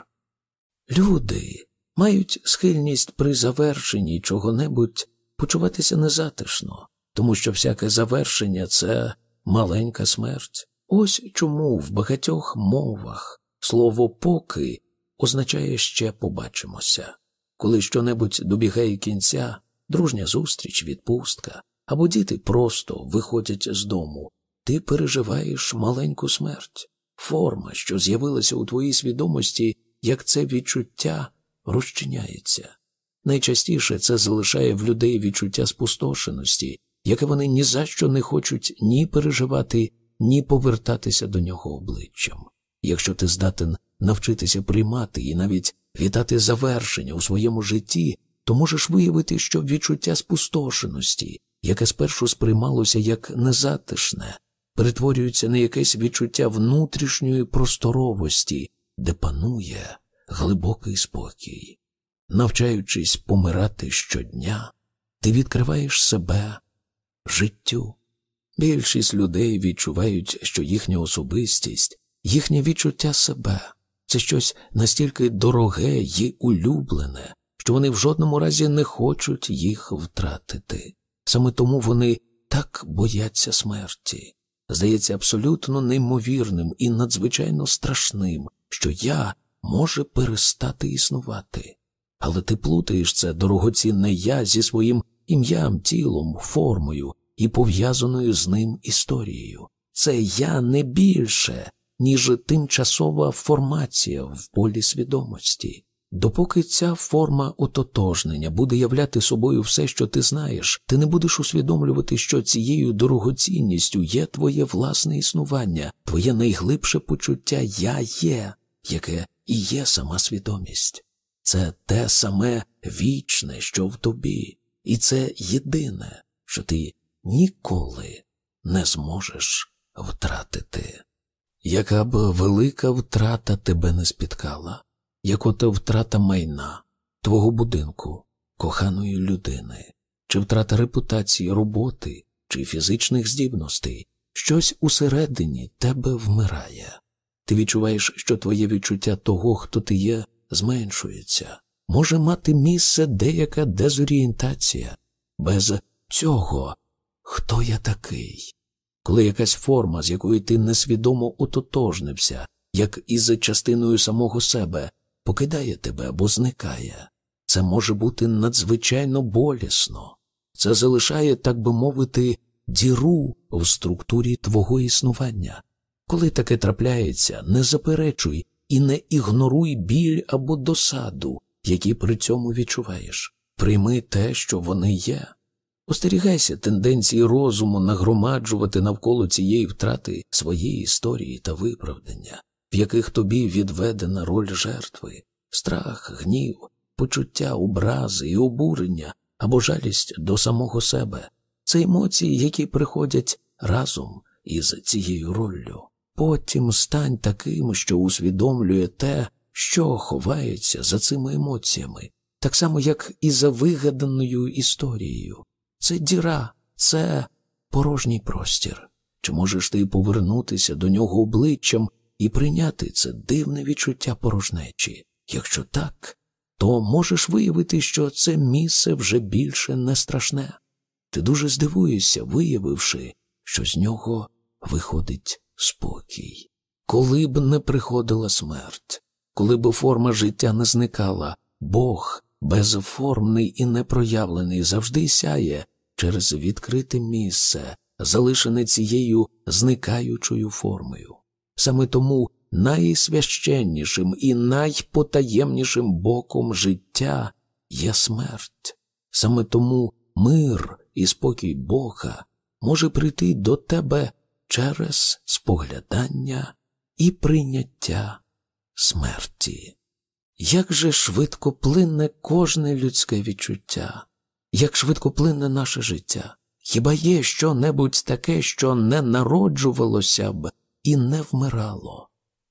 Люди мають схильність при завершенні чого-небудь почуватися незатишно, тому що всяке завершення – це маленька смерть. Ось чому в багатьох мовах слово «поки» означає «ще побачимося». Коли щонебудь добігає кінця, дружня зустріч, відпустка, або діти просто виходять з дому, ти переживаєш маленьку смерть. Форма, що з'явилася у твоїй свідомості, як це відчуття, розчиняється. Найчастіше це залишає в людей відчуття спустошеності, яке вони ні за що не хочуть ні переживати, ні повертатися до нього обличчям. Якщо ти здатен навчитися приймати і навіть вітати завершення у своєму житті, то можеш виявити, що відчуття спустошеності, яке спершу сприймалося як незатишне, перетворюється на якесь відчуття внутрішньої просторовості, де панує глибокий спокій. Навчаючись помирати щодня, ти відкриваєш себе життю. Більшість людей відчувають, що їхня особистість, їхнє відчуття себе – це щось настільки дороге й улюблене, що вони в жодному разі не хочуть їх втратити. Саме тому вони так бояться смерті. Здається абсолютно неймовірним і надзвичайно страшним, що «я» може перестати існувати. Але ти плутаєш це дорогоцінне «я» зі своїм ім'ям, тілом, формою і пов'язаною з ним історією. Це «я» не більше, ніж тимчасова формація в полі свідомості. Допоки ця форма ототожнення буде являти собою все, що ти знаєш, ти не будеш усвідомлювати, що цією дорогоцінністю є твоє власне існування, твоє найглибше почуття «я є», яке і є сама свідомість. Це те саме вічне, що в тобі, і це єдине, що ти ніколи не зможеш втратити. Яка б велика втрата тебе не спіткала, як ота втрата майна, твого будинку, коханої людини, чи втрата репутації, роботи, чи фізичних здібностей, щось усередині тебе вмирає. Ти відчуваєш, що твоє відчуття того, хто ти є, зменшується. Може мати місце деяка дезорієнтація. Без цього «хто я такий?» Коли якась форма, з якою ти несвідомо ототожнився, як із частиною самого себе, покидає тебе або зникає, це може бути надзвичайно болісно. Це залишає, так би мовити, діру в структурі твого існування. Коли таке трапляється, не заперечуй і не ігноруй біль або досаду, які при цьому відчуваєш. Прийми те, що вони є. Остерігайся тенденції розуму нагромаджувати навколо цієї втрати своєї історії та виправдання, в яких тобі відведена роль жертви, страх, гнів, почуття, образи і обурення або жалість до самого себе. Це емоції, які приходять разом із цією роллю. Потім стань таким, що усвідомлює те, що ховається за цими емоціями, так само, як і за вигаданою історією. Це діра, це порожній простір. Чи можеш ти повернутися до нього обличчям і прийняти це дивне відчуття порожнечі? Якщо так, то можеш виявити, що це місце вже більше не страшне. Ти дуже здивуєшся, виявивши, що з нього виходить спокій. Коли б не приходила смерть, коли б форма життя не зникала, Бог, безформний і непроявлений, завжди сяє через відкрите місце, залишене цією зникаючою формою. Саме тому найсвященнішим і найпотаємнішим боком життя є смерть. Саме тому мир і спокій Бога може прийти до тебе через споглядання і прийняття смерті. Як же швидко плине кожне людське відчуття, як швидко плине наше життя. Хіба є що-небудь таке, що не народжувалося б і не вмирало?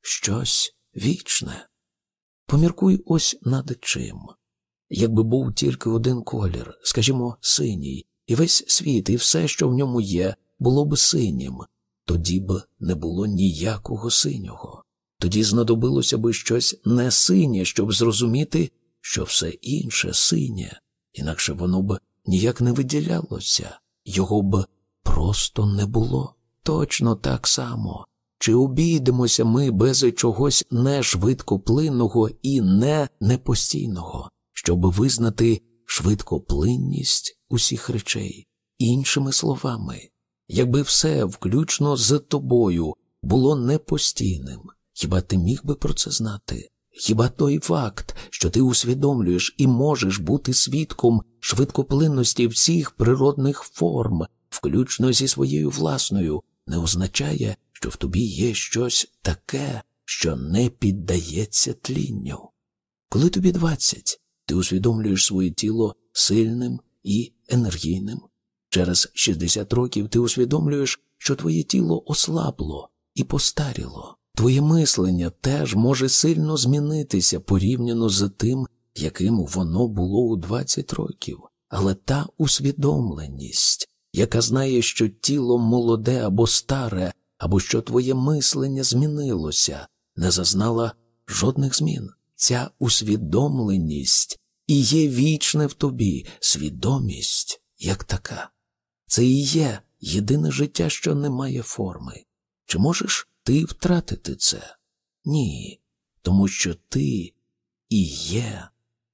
Щось вічне. Поміркуй ось над чим. Якби був тільки один колір, скажімо, синій, і весь світ, і все, що в ньому є, було б синім, тоді б не було ніякого синього. Тоді знадобилося б щось не синє, щоб зрозуміти, що все інше синє, інакше воно б ніяк не виділялося, його б просто не було. Точно так само. Чи обійдемося ми без чогось не швидкоплинного і не непостійного, щоб визнати швидкоплинність усіх речей? Іншими словами, якби все, включно з тобою, було непостійним, хіба ти міг би про це знати? Хіба той факт, що ти усвідомлюєш і можеш бути свідком швидкоплинності всіх природних форм, включно зі своєю власною, не означає, що в тобі є щось таке, що не піддається тлінню? Коли тобі 20, ти усвідомлюєш своє тіло сильним і енергійним. Через 60 років ти усвідомлюєш, що твоє тіло ослабло і постаріло. Твоє мислення теж може сильно змінитися порівняно з тим, яким воно було у 20 років. Але та усвідомленість, яка знає, що тіло молоде або старе, або що твоє мислення змінилося, не зазнала жодних змін. Ця усвідомленість і є вічне в тобі, свідомість як така. Це і є єдине життя, що не має форми. Чи можеш ти втратити це? Ні, тому що ти і є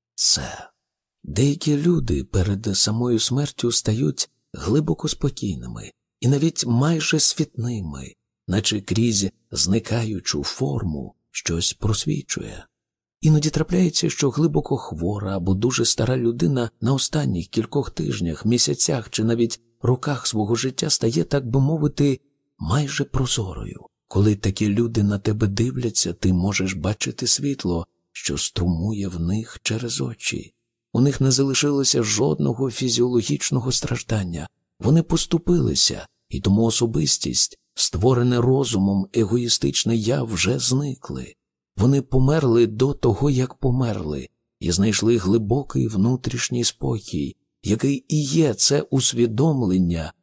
це. Деякі люди перед самою смертю стають глибоко спокійними і навіть майже світними, наче крізь зникаючу форму щось просвічує. Іноді трапляється, що глибоко хвора або дуже стара людина на останніх кількох тижнях, місяцях чи навіть роках свого життя стає, так би мовити, майже прозорою. Коли такі люди на тебе дивляться, ти можеш бачити світло, що струмує в них через очі. У них не залишилося жодного фізіологічного страждання. Вони поступилися, і тому особистість, створене розумом, егоїстичне «я» вже зникли. Вони померли до того, як померли, і знайшли глибокий внутрішній спокій, який і є це усвідомлення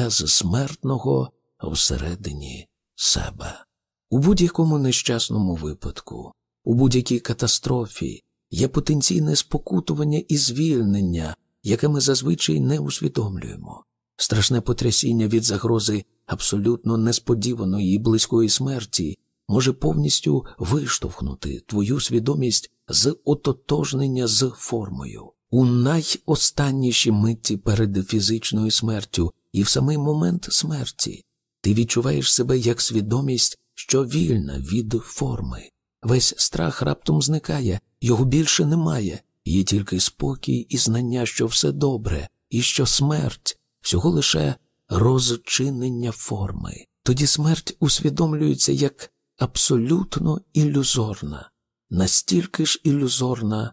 безсмертного всередині себе. У будь-якому нещасному випадку, у будь-якій катастрофі є потенційне спокутування і звільнення, яке ми зазвичай не усвідомлюємо. Страшне потрясіння від загрози абсолютно несподіваної і близької смерті може повністю виштовхнути твою свідомість з ототожнення з формою. У найостанніші митті перед фізичною смертю і в самий момент смерті ти відчуваєш себе як свідомість, що вільна від форми. Весь страх раптом зникає, його більше немає, є тільки спокій і знання, що все добре, і що смерть – всього лише розчинення форми. Тоді смерть усвідомлюється як абсолютно ілюзорна, настільки ж ілюзорна,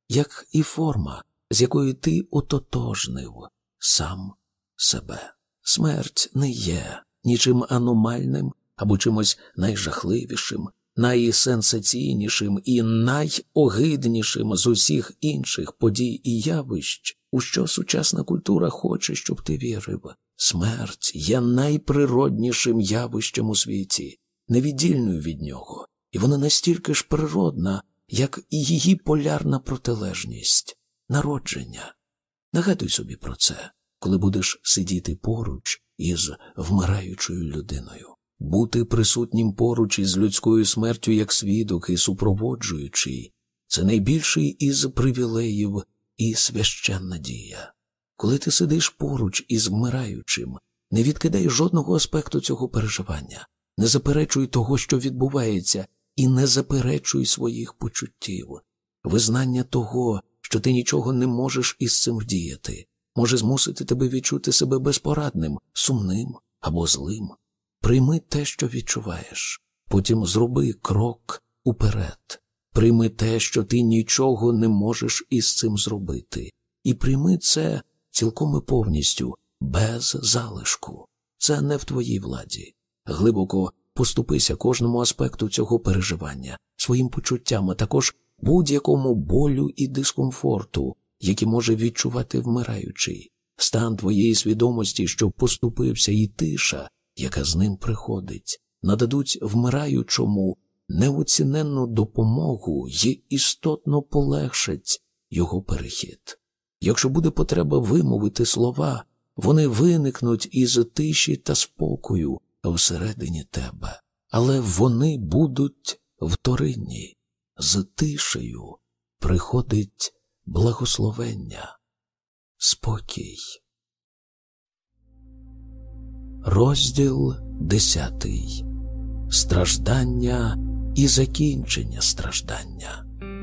як і форма, з якою ти ототожнив сам себе. Смерть не є нічим аномальним або чимось найжахливішим, найсенсаційнішим і найогиднішим з усіх інших подій і явищ, у що сучасна культура хоче, щоб ти вірив. Смерть є найприроднішим явищем у світі, невіддільною від нього, і вона настільки ж природна, як і її полярна протилежність – народження. Нагадуй собі про це, коли будеш сидіти поруч із вмираючою людиною. Бути присутнім поруч із людською смертю як свідок і супроводжуючий – це найбільший із привілеїв і священна дія. Коли ти сидиш поруч із вмираючим, не відкидай жодного аспекту цього переживання, не заперечуй того, що відбувається, і не заперечуй своїх почуттів. Визнання того, що ти нічого не можеш із цим вдіяти, може змусити тебе відчути себе безпорадним, сумним або злим. Прийми те, що відчуваєш. Потім зроби крок уперед. Прийми те, що ти нічого не можеш із цим зробити. І прийми це цілком і повністю, без залишку. Це не в твоїй владі. Глибоко поступися кожному аспекту цього переживання, своїм почуттям, а також будь-якому болю і дискомфорту, які може відчувати вмираючий. Стан твоєї свідомості, що поступився, і тиша, яка з ним приходить, нададуть вмираючому неоціненну допомогу й істотно полегшать його перехід. Якщо буде потреба вимовити слова, вони виникнуть із тиші та спокою всередині тебе. Але вони будуть вторинні. З тишею приходить благословення, спокій. Розділ 10. Страждання і закінчення страждання.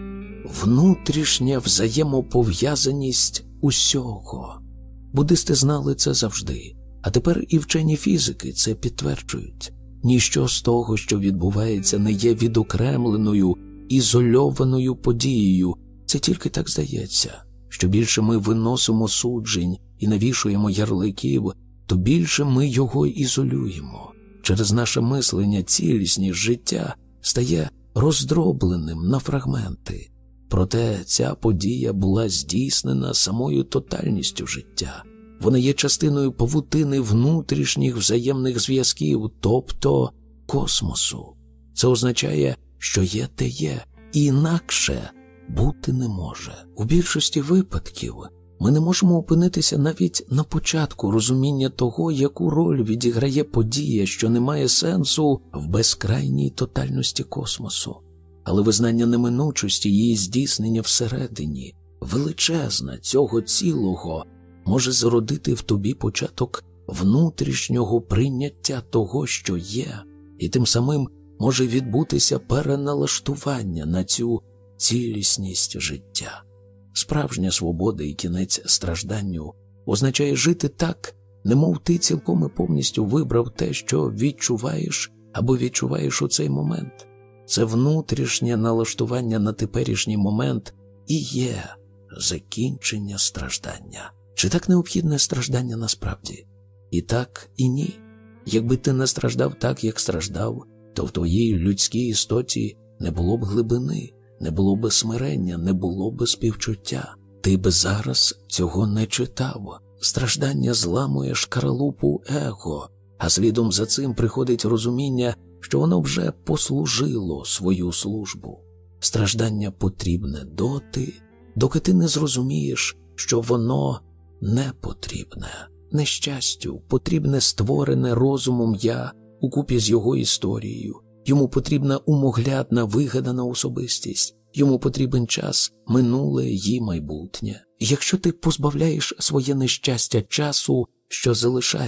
Внутрішня взаємопов'язаність усього. Буддисти знали це завжди, а тепер і вчені фізики це підтверджують. Ніщо з того, що відбувається, не є відокремленою, ізольованою подією. Це тільки так здається. Що більше ми виносимо суджень і навішуємо ярликів, то більше ми його ізолюємо. Через наше мислення цілісність життя стає роздробленим на фрагменти. Проте ця подія була здійснена самою тотальністю життя. Вона є частиною павутини внутрішніх взаємних зв'язків, тобто космосу. Це означає, що є те є, і інакше бути не може. У більшості випадків ми не можемо опинитися навіть на початку розуміння того, яку роль відіграє подія, що не має сенсу в безкрайній тотальності космосу. Але визнання неминучості її здійснення всередині, величезна цього цілого, може зародити в тобі початок внутрішнього прийняття того, що є, і тим самим може відбутися переналаштування на цю цілісність життя. Справжня свобода і кінець стражданню означає жити так, немов ти цілком і повністю вибрав те, що відчуваєш або відчуваєш у цей момент. Це внутрішнє налаштування на теперішній момент і є закінчення страждання. Чи так необхідне страждання насправді? І так, і ні. Якби ти не страждав так, як страждав, то в твоїй людській істоті не було б глибини, не було б смирення, не було б співчуття. Ти б зараз цього не читав. Страждання зламує шкаралупу его, а слідом за цим приходить розуміння, що воно вже послужило свою службу. Страждання потрібне доти, доки ти не зрозумієш, що воно не потрібне. Нещастю потрібне створене розумом «я» укупі з його історією. Йому потрібна умоглядна вигадана особистість. Йому потрібен час, минуле й майбутнє. Якщо ти позбавляєш своє нещастя часу, що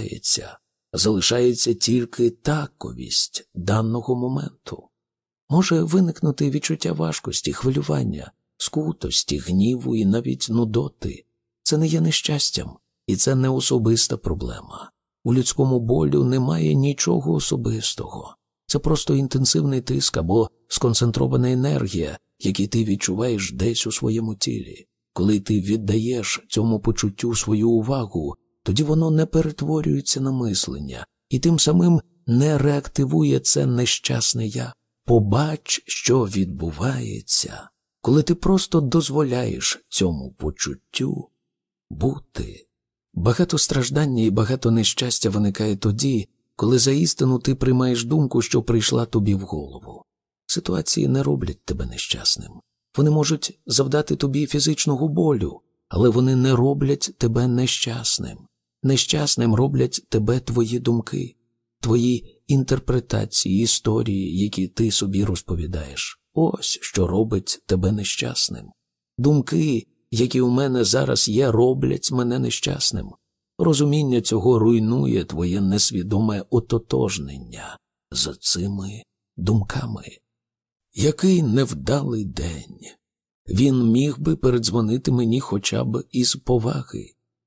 залишається тільки таковість даного моменту. Може виникнути відчуття важкості, хвилювання, скутості, гніву і навіть нудоти. Це не є нещастям, і це не особиста проблема. У людському болю немає нічого особистого. Це просто інтенсивний тиск або сконцентрована енергія, які ти відчуваєш десь у своєму тілі. Коли ти віддаєш цьому почуттю свою увагу, тоді воно не перетворюється на мислення, і тим самим не реактивує це нещасне «я». Побач, що відбувається, коли ти просто дозволяєш цьому почуттю бути. Багато страждання і багато нещастя виникає тоді, коли заістину ти приймаєш думку, що прийшла тобі в голову. Ситуації не роблять тебе нещасним. Вони можуть завдати тобі фізичного болю, але вони не роблять тебе нещасним. Нещасним роблять тебе твої думки, твої інтерпретації, історії, які ти собі розповідаєш. Ось що робить тебе нещасним. Думки, які у мене зараз є, роблять мене нещасним. Розуміння цього руйнує твоє несвідоме ототожнення за цими думками. Який невдалий день! Він міг би передзвонити мені хоча б із поваги.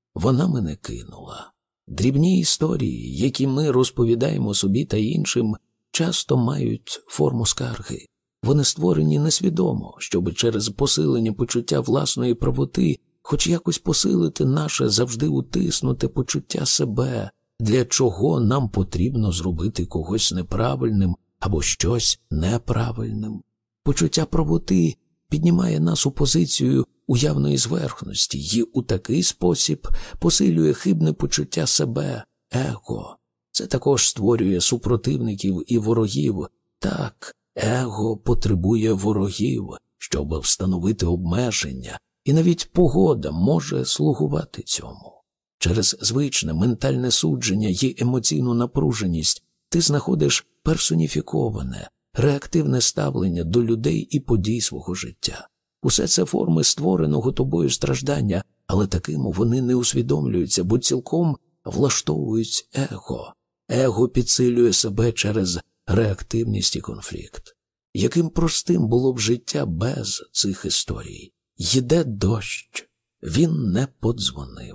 вона мене кинула. Дрібні історії, які ми розповідаємо собі та іншим, часто мають форму скарги. Вони створені несвідомо, щоб через посилення почуття власної правоти хоч якось посилити наше завжди утиснуте почуття себе, для чого нам потрібно зробити когось неправильним або щось неправильним. Почуття правоти піднімає нас у позицію уявної зверхності і у такий спосіб посилює хибне почуття себе, его. Це також створює супротивників і ворогів. Так, его потребує ворогів, щоб встановити обмеження, і навіть погода може слугувати цьому. Через звичне ментальне судження і емоційну напруженість ти знаходиш персоніфіковане, реактивне ставлення до людей і подій свого життя. Усе це форми створеного тобою страждання, але таким вони не усвідомлюються, бо цілком влаштовують его. Его підсилює себе через реактивність і конфлікт. Яким простим було б життя без цих історій? Йде дощ, він не подзвонив.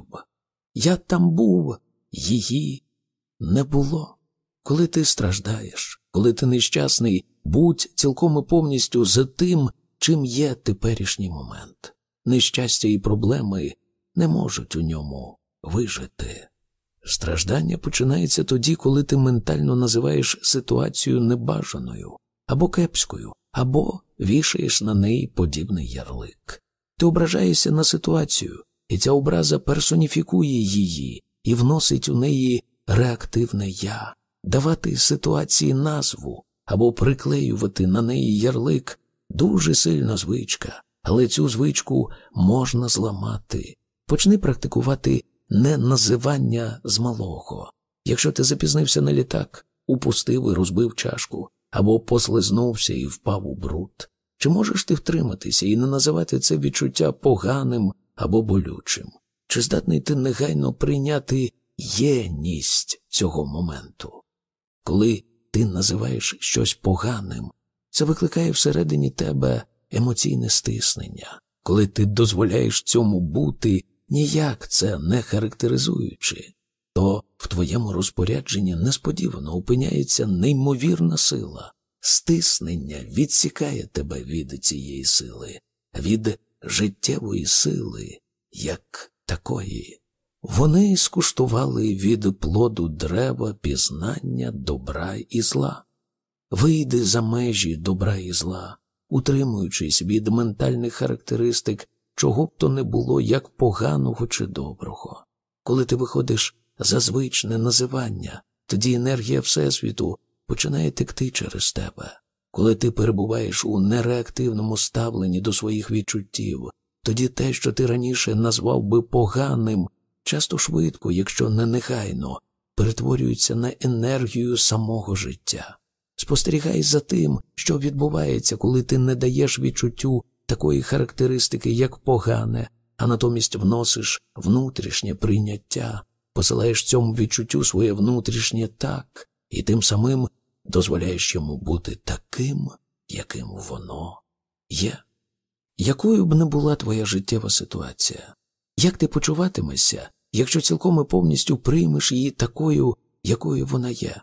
Я там був, її не було. Коли ти страждаєш, коли ти нещасний, будь цілком і повністю за тим, чим є теперішній момент. Нещастя і проблеми не можуть у ньому вижити. Страждання починається тоді, коли ти ментально називаєш ситуацію небажаною, або кепською, або вішаєш на неї подібний ярлик. Ти ображаєшся на ситуацію, і ця образа персоніфікує її і вносить у неї реактивне «я». Давати ситуації назву або приклеювати на неї ярлик – дуже сильна звичка, але цю звичку можна зламати. Почни практикувати не називання з малого. Якщо ти запізнився на літак, упустив і розбив чашку, або послизнувся і впав у бруд, чи можеш ти втриматися і не називати це відчуття поганим або болючим? Чи здатний ти негайно прийняти єність цього моменту? Коли ти називаєш щось поганим, це викликає всередині тебе емоційне стиснення. Коли ти дозволяєш цьому бути, ніяк це не характеризуючи, то в твоєму розпорядженні несподівано опиняється неймовірна сила. Стиснення відсікає тебе від цієї сили, від життєвої сили, як такої. Вони скуштували від плоду дерева пізнання добра і зла. Вийди за межі добра і зла, утримуючись від ментальних характеристик, чого б то не було як поганого чи доброго. Коли ти виходиш за звичне називання, тоді енергія Всесвіту починає текти через тебе. Коли ти перебуваєш у нереактивному ставленні до своїх відчуттів, тоді те, що ти раніше назвав би поганим, часто швидко, якщо не негайно, перетворюється на енергію самого життя. Спостерігай за тим, що відбувається, коли ти не даєш відчуттю такої характеристики, як погане, а натомість вносиш внутрішнє прийняття, посилаєш цьому відчуттю своє внутрішнє «так», і тим самим дозволяєш йому бути таким, яким воно є. Якою б не була твоя життєва ситуація? Як ти почуватимешся, якщо цілком і повністю приймеш її такою, якою вона є?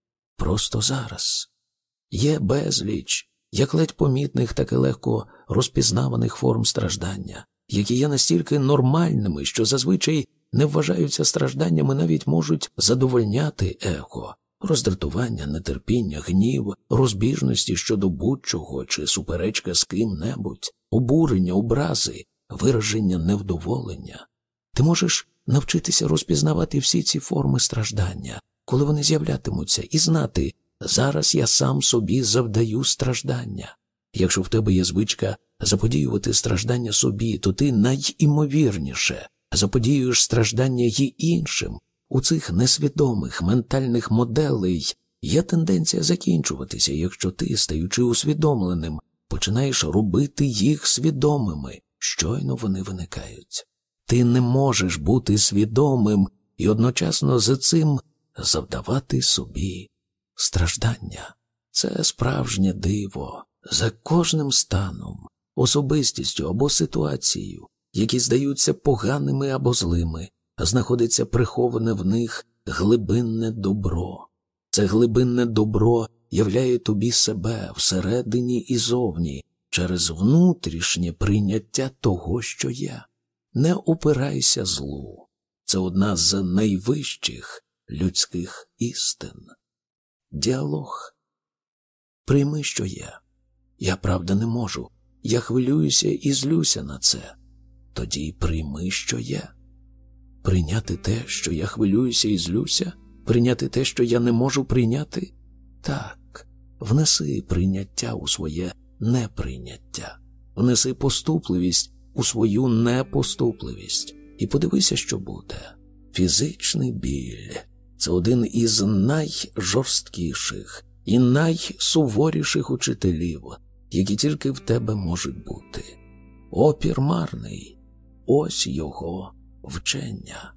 Просто зараз. Є безліч, як ледь помітних, так і легко розпізнаваних форм страждання, які є настільки нормальними, що зазвичай не вважаються стражданнями, навіть можуть задовольняти его. Роздратування, нетерпіння, гнів, розбіжності щодо будь-чого чи суперечка з ким-небудь, обурення, образи, вираження невдоволення. Ти можеш навчитися розпізнавати всі ці форми страждання, коли вони з'являтимуться, і знати, зараз я сам собі завдаю страждання. Якщо в тебе є звичка заподіювати страждання собі, то ти найімовірніше заподіюєш страждання й іншим. У цих несвідомих ментальних моделей є тенденція закінчуватися, якщо ти, стаючи усвідомленим, починаєш робити їх свідомими, щойно вони виникають. Ти не можеш бути свідомим і одночасно за цим завдавати собі страждання. Це справжнє диво. За кожним станом, особистістю або ситуацією, які здаються поганими або злими, а знаходиться приховане в них глибинне добро. Це глибинне добро являє тобі себе всередині і зовні, через внутрішнє прийняття того, що є. Не опирайся злу. Це одна з найвищих людських істин. Діалог. Прийми, що є. Я, правда, не можу. Я хвилююся і злюся на це. Тоді прийми, що є. Прийняти те, що я хвилююся і злюся? Прийняти те, що я не можу прийняти? Так, внеси прийняття у своє неприйняття. Внеси поступливість у свою непоступливість. І подивися, що буде. Фізичний біль – це один із найжорсткіших і найсуворіших учителів, які тільки в тебе можуть бути. Опір марний – ось його вчення.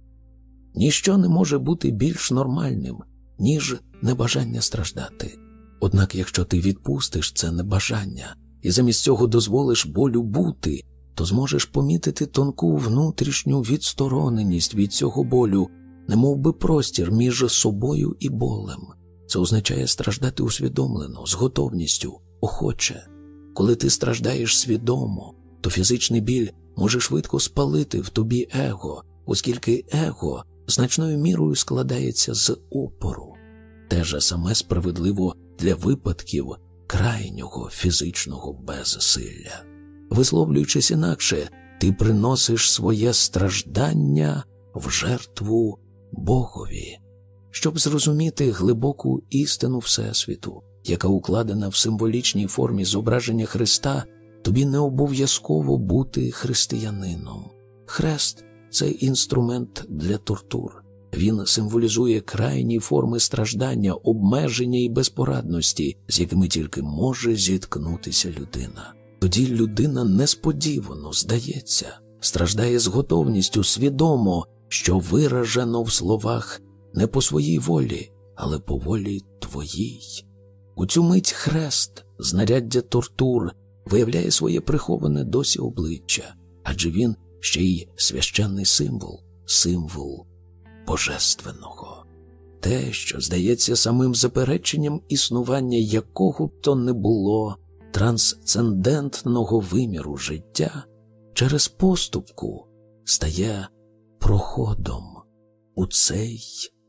Ніщо не може бути більш нормальним, ніж небажання страждати. Однак, якщо ти відпустиш це небажання і замість цього дозволиш болю бути, то зможеш помітити тонку внутрішню відстороненість від цього болю, немов би простір між собою і болем. Це означає страждати усвідомлено, з готовністю, охоче. Коли ти страждаєш свідомо, то фізичний біль може швидко спалити в тобі его, оскільки его значною мірою складається з опору. Те же саме справедливо для випадків крайнього фізичного безсилля. Висловлюючись інакше, ти приносиш своє страждання в жертву Богові. Щоб зрозуміти глибоку істину Всесвіту, яка укладена в символічній формі зображення Христа, тобі не обов'язково бути християнином. Хрест – це інструмент для тортур. Він символізує крайні форми страждання, обмеження і безпорадності, з якими тільки може зіткнутися людина. Тоді людина несподівано, здається, страждає з готовністю свідомо, що виражено в словах не по своїй волі, але по волі твоїй. У цю мить хрест, знаряддя тортур, виявляє своє приховане досі обличчя, адже він ще й священний символ, символ божественного. Те, що здається самим запереченням існування якого б то не було трансцендентного виміру життя, через поступку стає проходом у цей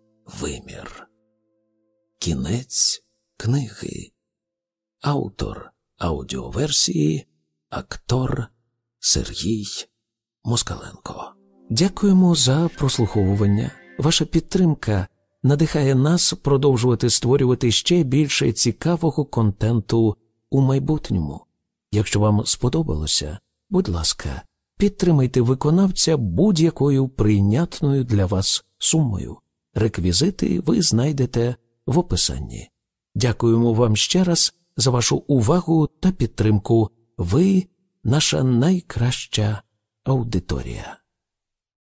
вимір. Кінець книги. Автор аудіоверсії – актор Сергій Москаленко. Дякуємо за прослуховування. Ваша підтримка надихає нас продовжувати створювати ще більше цікавого контенту у майбутньому. Якщо вам сподобалося, будь ласка, підтримайте виконавця будь-якою прийнятною для вас сумою. Реквізити ви знайдете в описанні. Дякуємо вам ще раз за вашу увагу та підтримку. Ви – наша найкраща аудиторія.